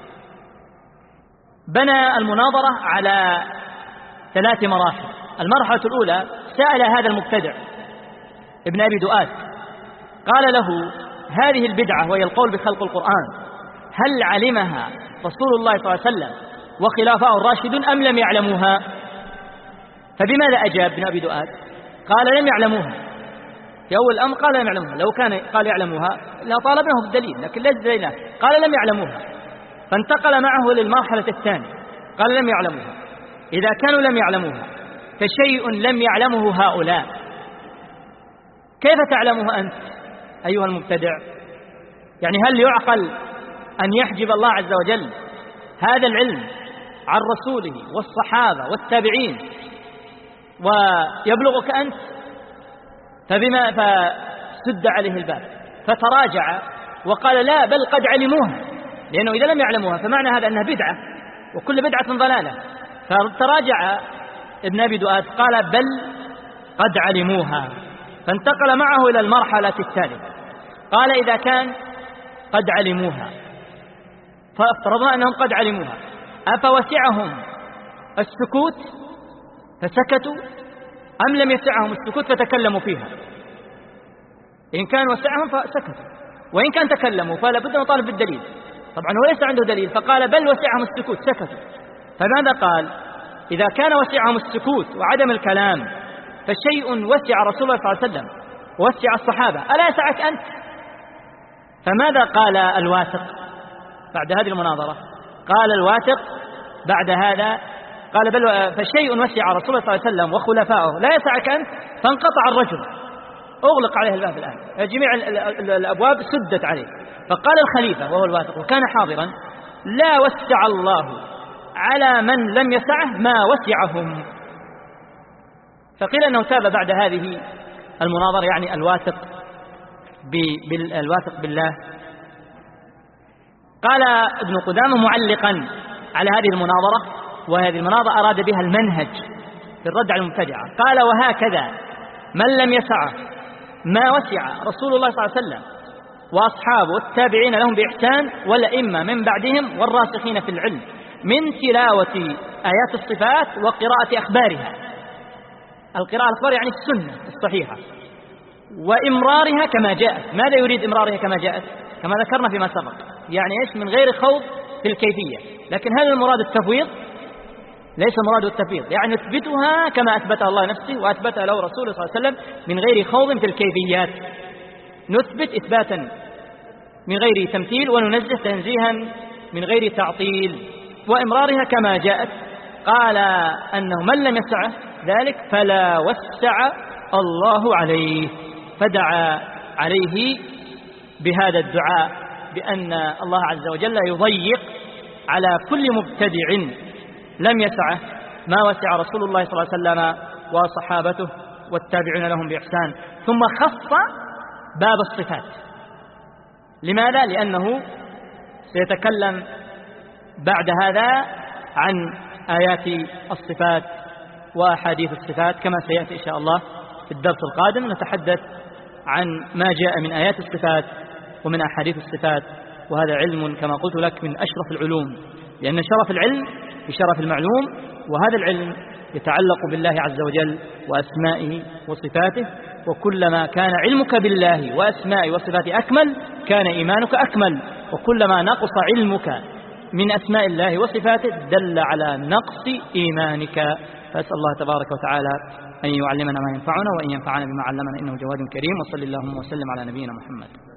بنى المناظرة على 3 مراحل. المرحلة الأولى سأل هذا المبتدع ابن أبي دؤاد، قال له هذه البدعة وهي القول بخلق القرآن هل علمها رسول الله صلى الله عليه وسلم وخلافاء الراشدون أم لم يعلموها؟ فبماذا أجاب ابن أبي دؤاد؟ قال لم يعلموها. في أول الأمر قال لم يعلموها، لو كان قال يعلموها لا طالبناه بالدليل، لكن ليس دليل، قال لم يعلموها. فانتقل معه للمرحلة الثانية، قال لم يعلموها. إذا كانوا لم يعلموها فشيء لم يعلمه هؤلاء كيف تعلمه أنت أيها المبتدع؟ يعني هل يعقل أن يحجب الله عز وجل هذا العلم عن رسوله والصحابة والتابعين ويبلغك أنت؟ فسد عليه الباب فتراجع وقال لا بل قد علموها، لأنه إذا لم يعلموها فمعنى هذا أنها بدعة وكل بدعة ضلالة. فتراجع ابن أبي دؤاد قال بل قد علموها، فانتقل معه إلى المرحلة الثالثة، قال إذا كان قد علموها فافترضنا أنهم قد علموها أفوسعهم السكوت فسكتوا أم لم يسعهم السكوت فتكلموا فيها؟ إن كان وسعهم فسكتوا، وإن كان تكلموا فلا بد أن نطالب بالدليل. طبعا هو ليس عنده دليل، فقال بل وسعهم السكوت سكتوا. فماذا قال؟ إذا كان وسعهم السكوت وعدم الكلام فشيء وسع رسول الله صلى الله عليه وسلم ووسع الصحابة ألا يسعك أنت؟ فماذا قال الواثق بعد هذه المناظرة؟ قال الواثق بعد هذا قال بل فشيء وسع رسول الله صلى الله عليه وسلم وخلفائه لا يسعك أنت. فانقطع الرجل، أغلق عليه الباب الآن، جميع الأبواب سدت عليه. فقال الخليفة وهو الواثق وكان حاضرا لا وسع الله على من لم يسعه ما وسعهم. فقيل أنه تاب بعد هذه المناظرة، يعني الواثق بالله. قال ابن قدامة معلقا على هذه المناظرة، وهذه المناظرة أراد بها المنهج في الرد على المبتدعة، قال وهكذا من لم يسعه ما وسع رسول الله صلى الله عليه وسلم وأصحابه والتابعين لهم بإحسان والأئمة من بعدهم والراسخين في العلم من تلاوة آيات الصفات وقراءة أخبارها. القراءة الأخبار يعني السنة الصحيحة، وإمرارها كما جاءت. ماذا يريد إمرارها كما جاءت؟ كما ذكرنا فيما سبق، يعني إيش؟ من غير خوض في الكيفية. لكن هل المراد التفويض؟ ليس المراد التفويض، يعني نثبتها كما أثبتها الله نفسه وأثبتها له رسوله صلى الله عليه وسلم من غير خوض في الكيفيات. نثبت إثباتا من غير تمثيل وننزه تنزيها من غير تعطيل، وإمرارها كما جاءت. قال أنه من لم يسعه ذلك فلا وسع الله عليه، فدعا عليه بهذا الدعاء بأن الله عز وجل يضيق على كل مبتدع لم يسعه ما وسع رسول الله صلى الله عليه وسلم وصحابته والتابعين لهم بإحسان. ثم خص باب الصفات. لماذا؟ لأنه سيتكلم بعد هذا عن آيات الصفات وأحاديث الصفات كما سيأتي إن شاء الله في الدرس القادم. نتحدث عن ما جاء من آيات الصفات ومن أحاديث الصفات، وهذا علم كما قلت لك من أشرف العلوم، لأن شرف العلم بشرف المعلوم، وهذا العلم يتعلق بالله عز وجل وأسمائه وصفاته. وكلما كان علمك بالله وأسمائه وصفاته أكمل كان إيمانك أكمل، وكلما نقص علمك من أسماء الله وصفاته دل على نقص إيمانك. فأسأل الله تبارك وتعالى أن يعلمنا ما ينفعنا وأن ينفعنا بما علمنا إنه جواد كريم. وصلى اللهم وسلم على نبينا محمد.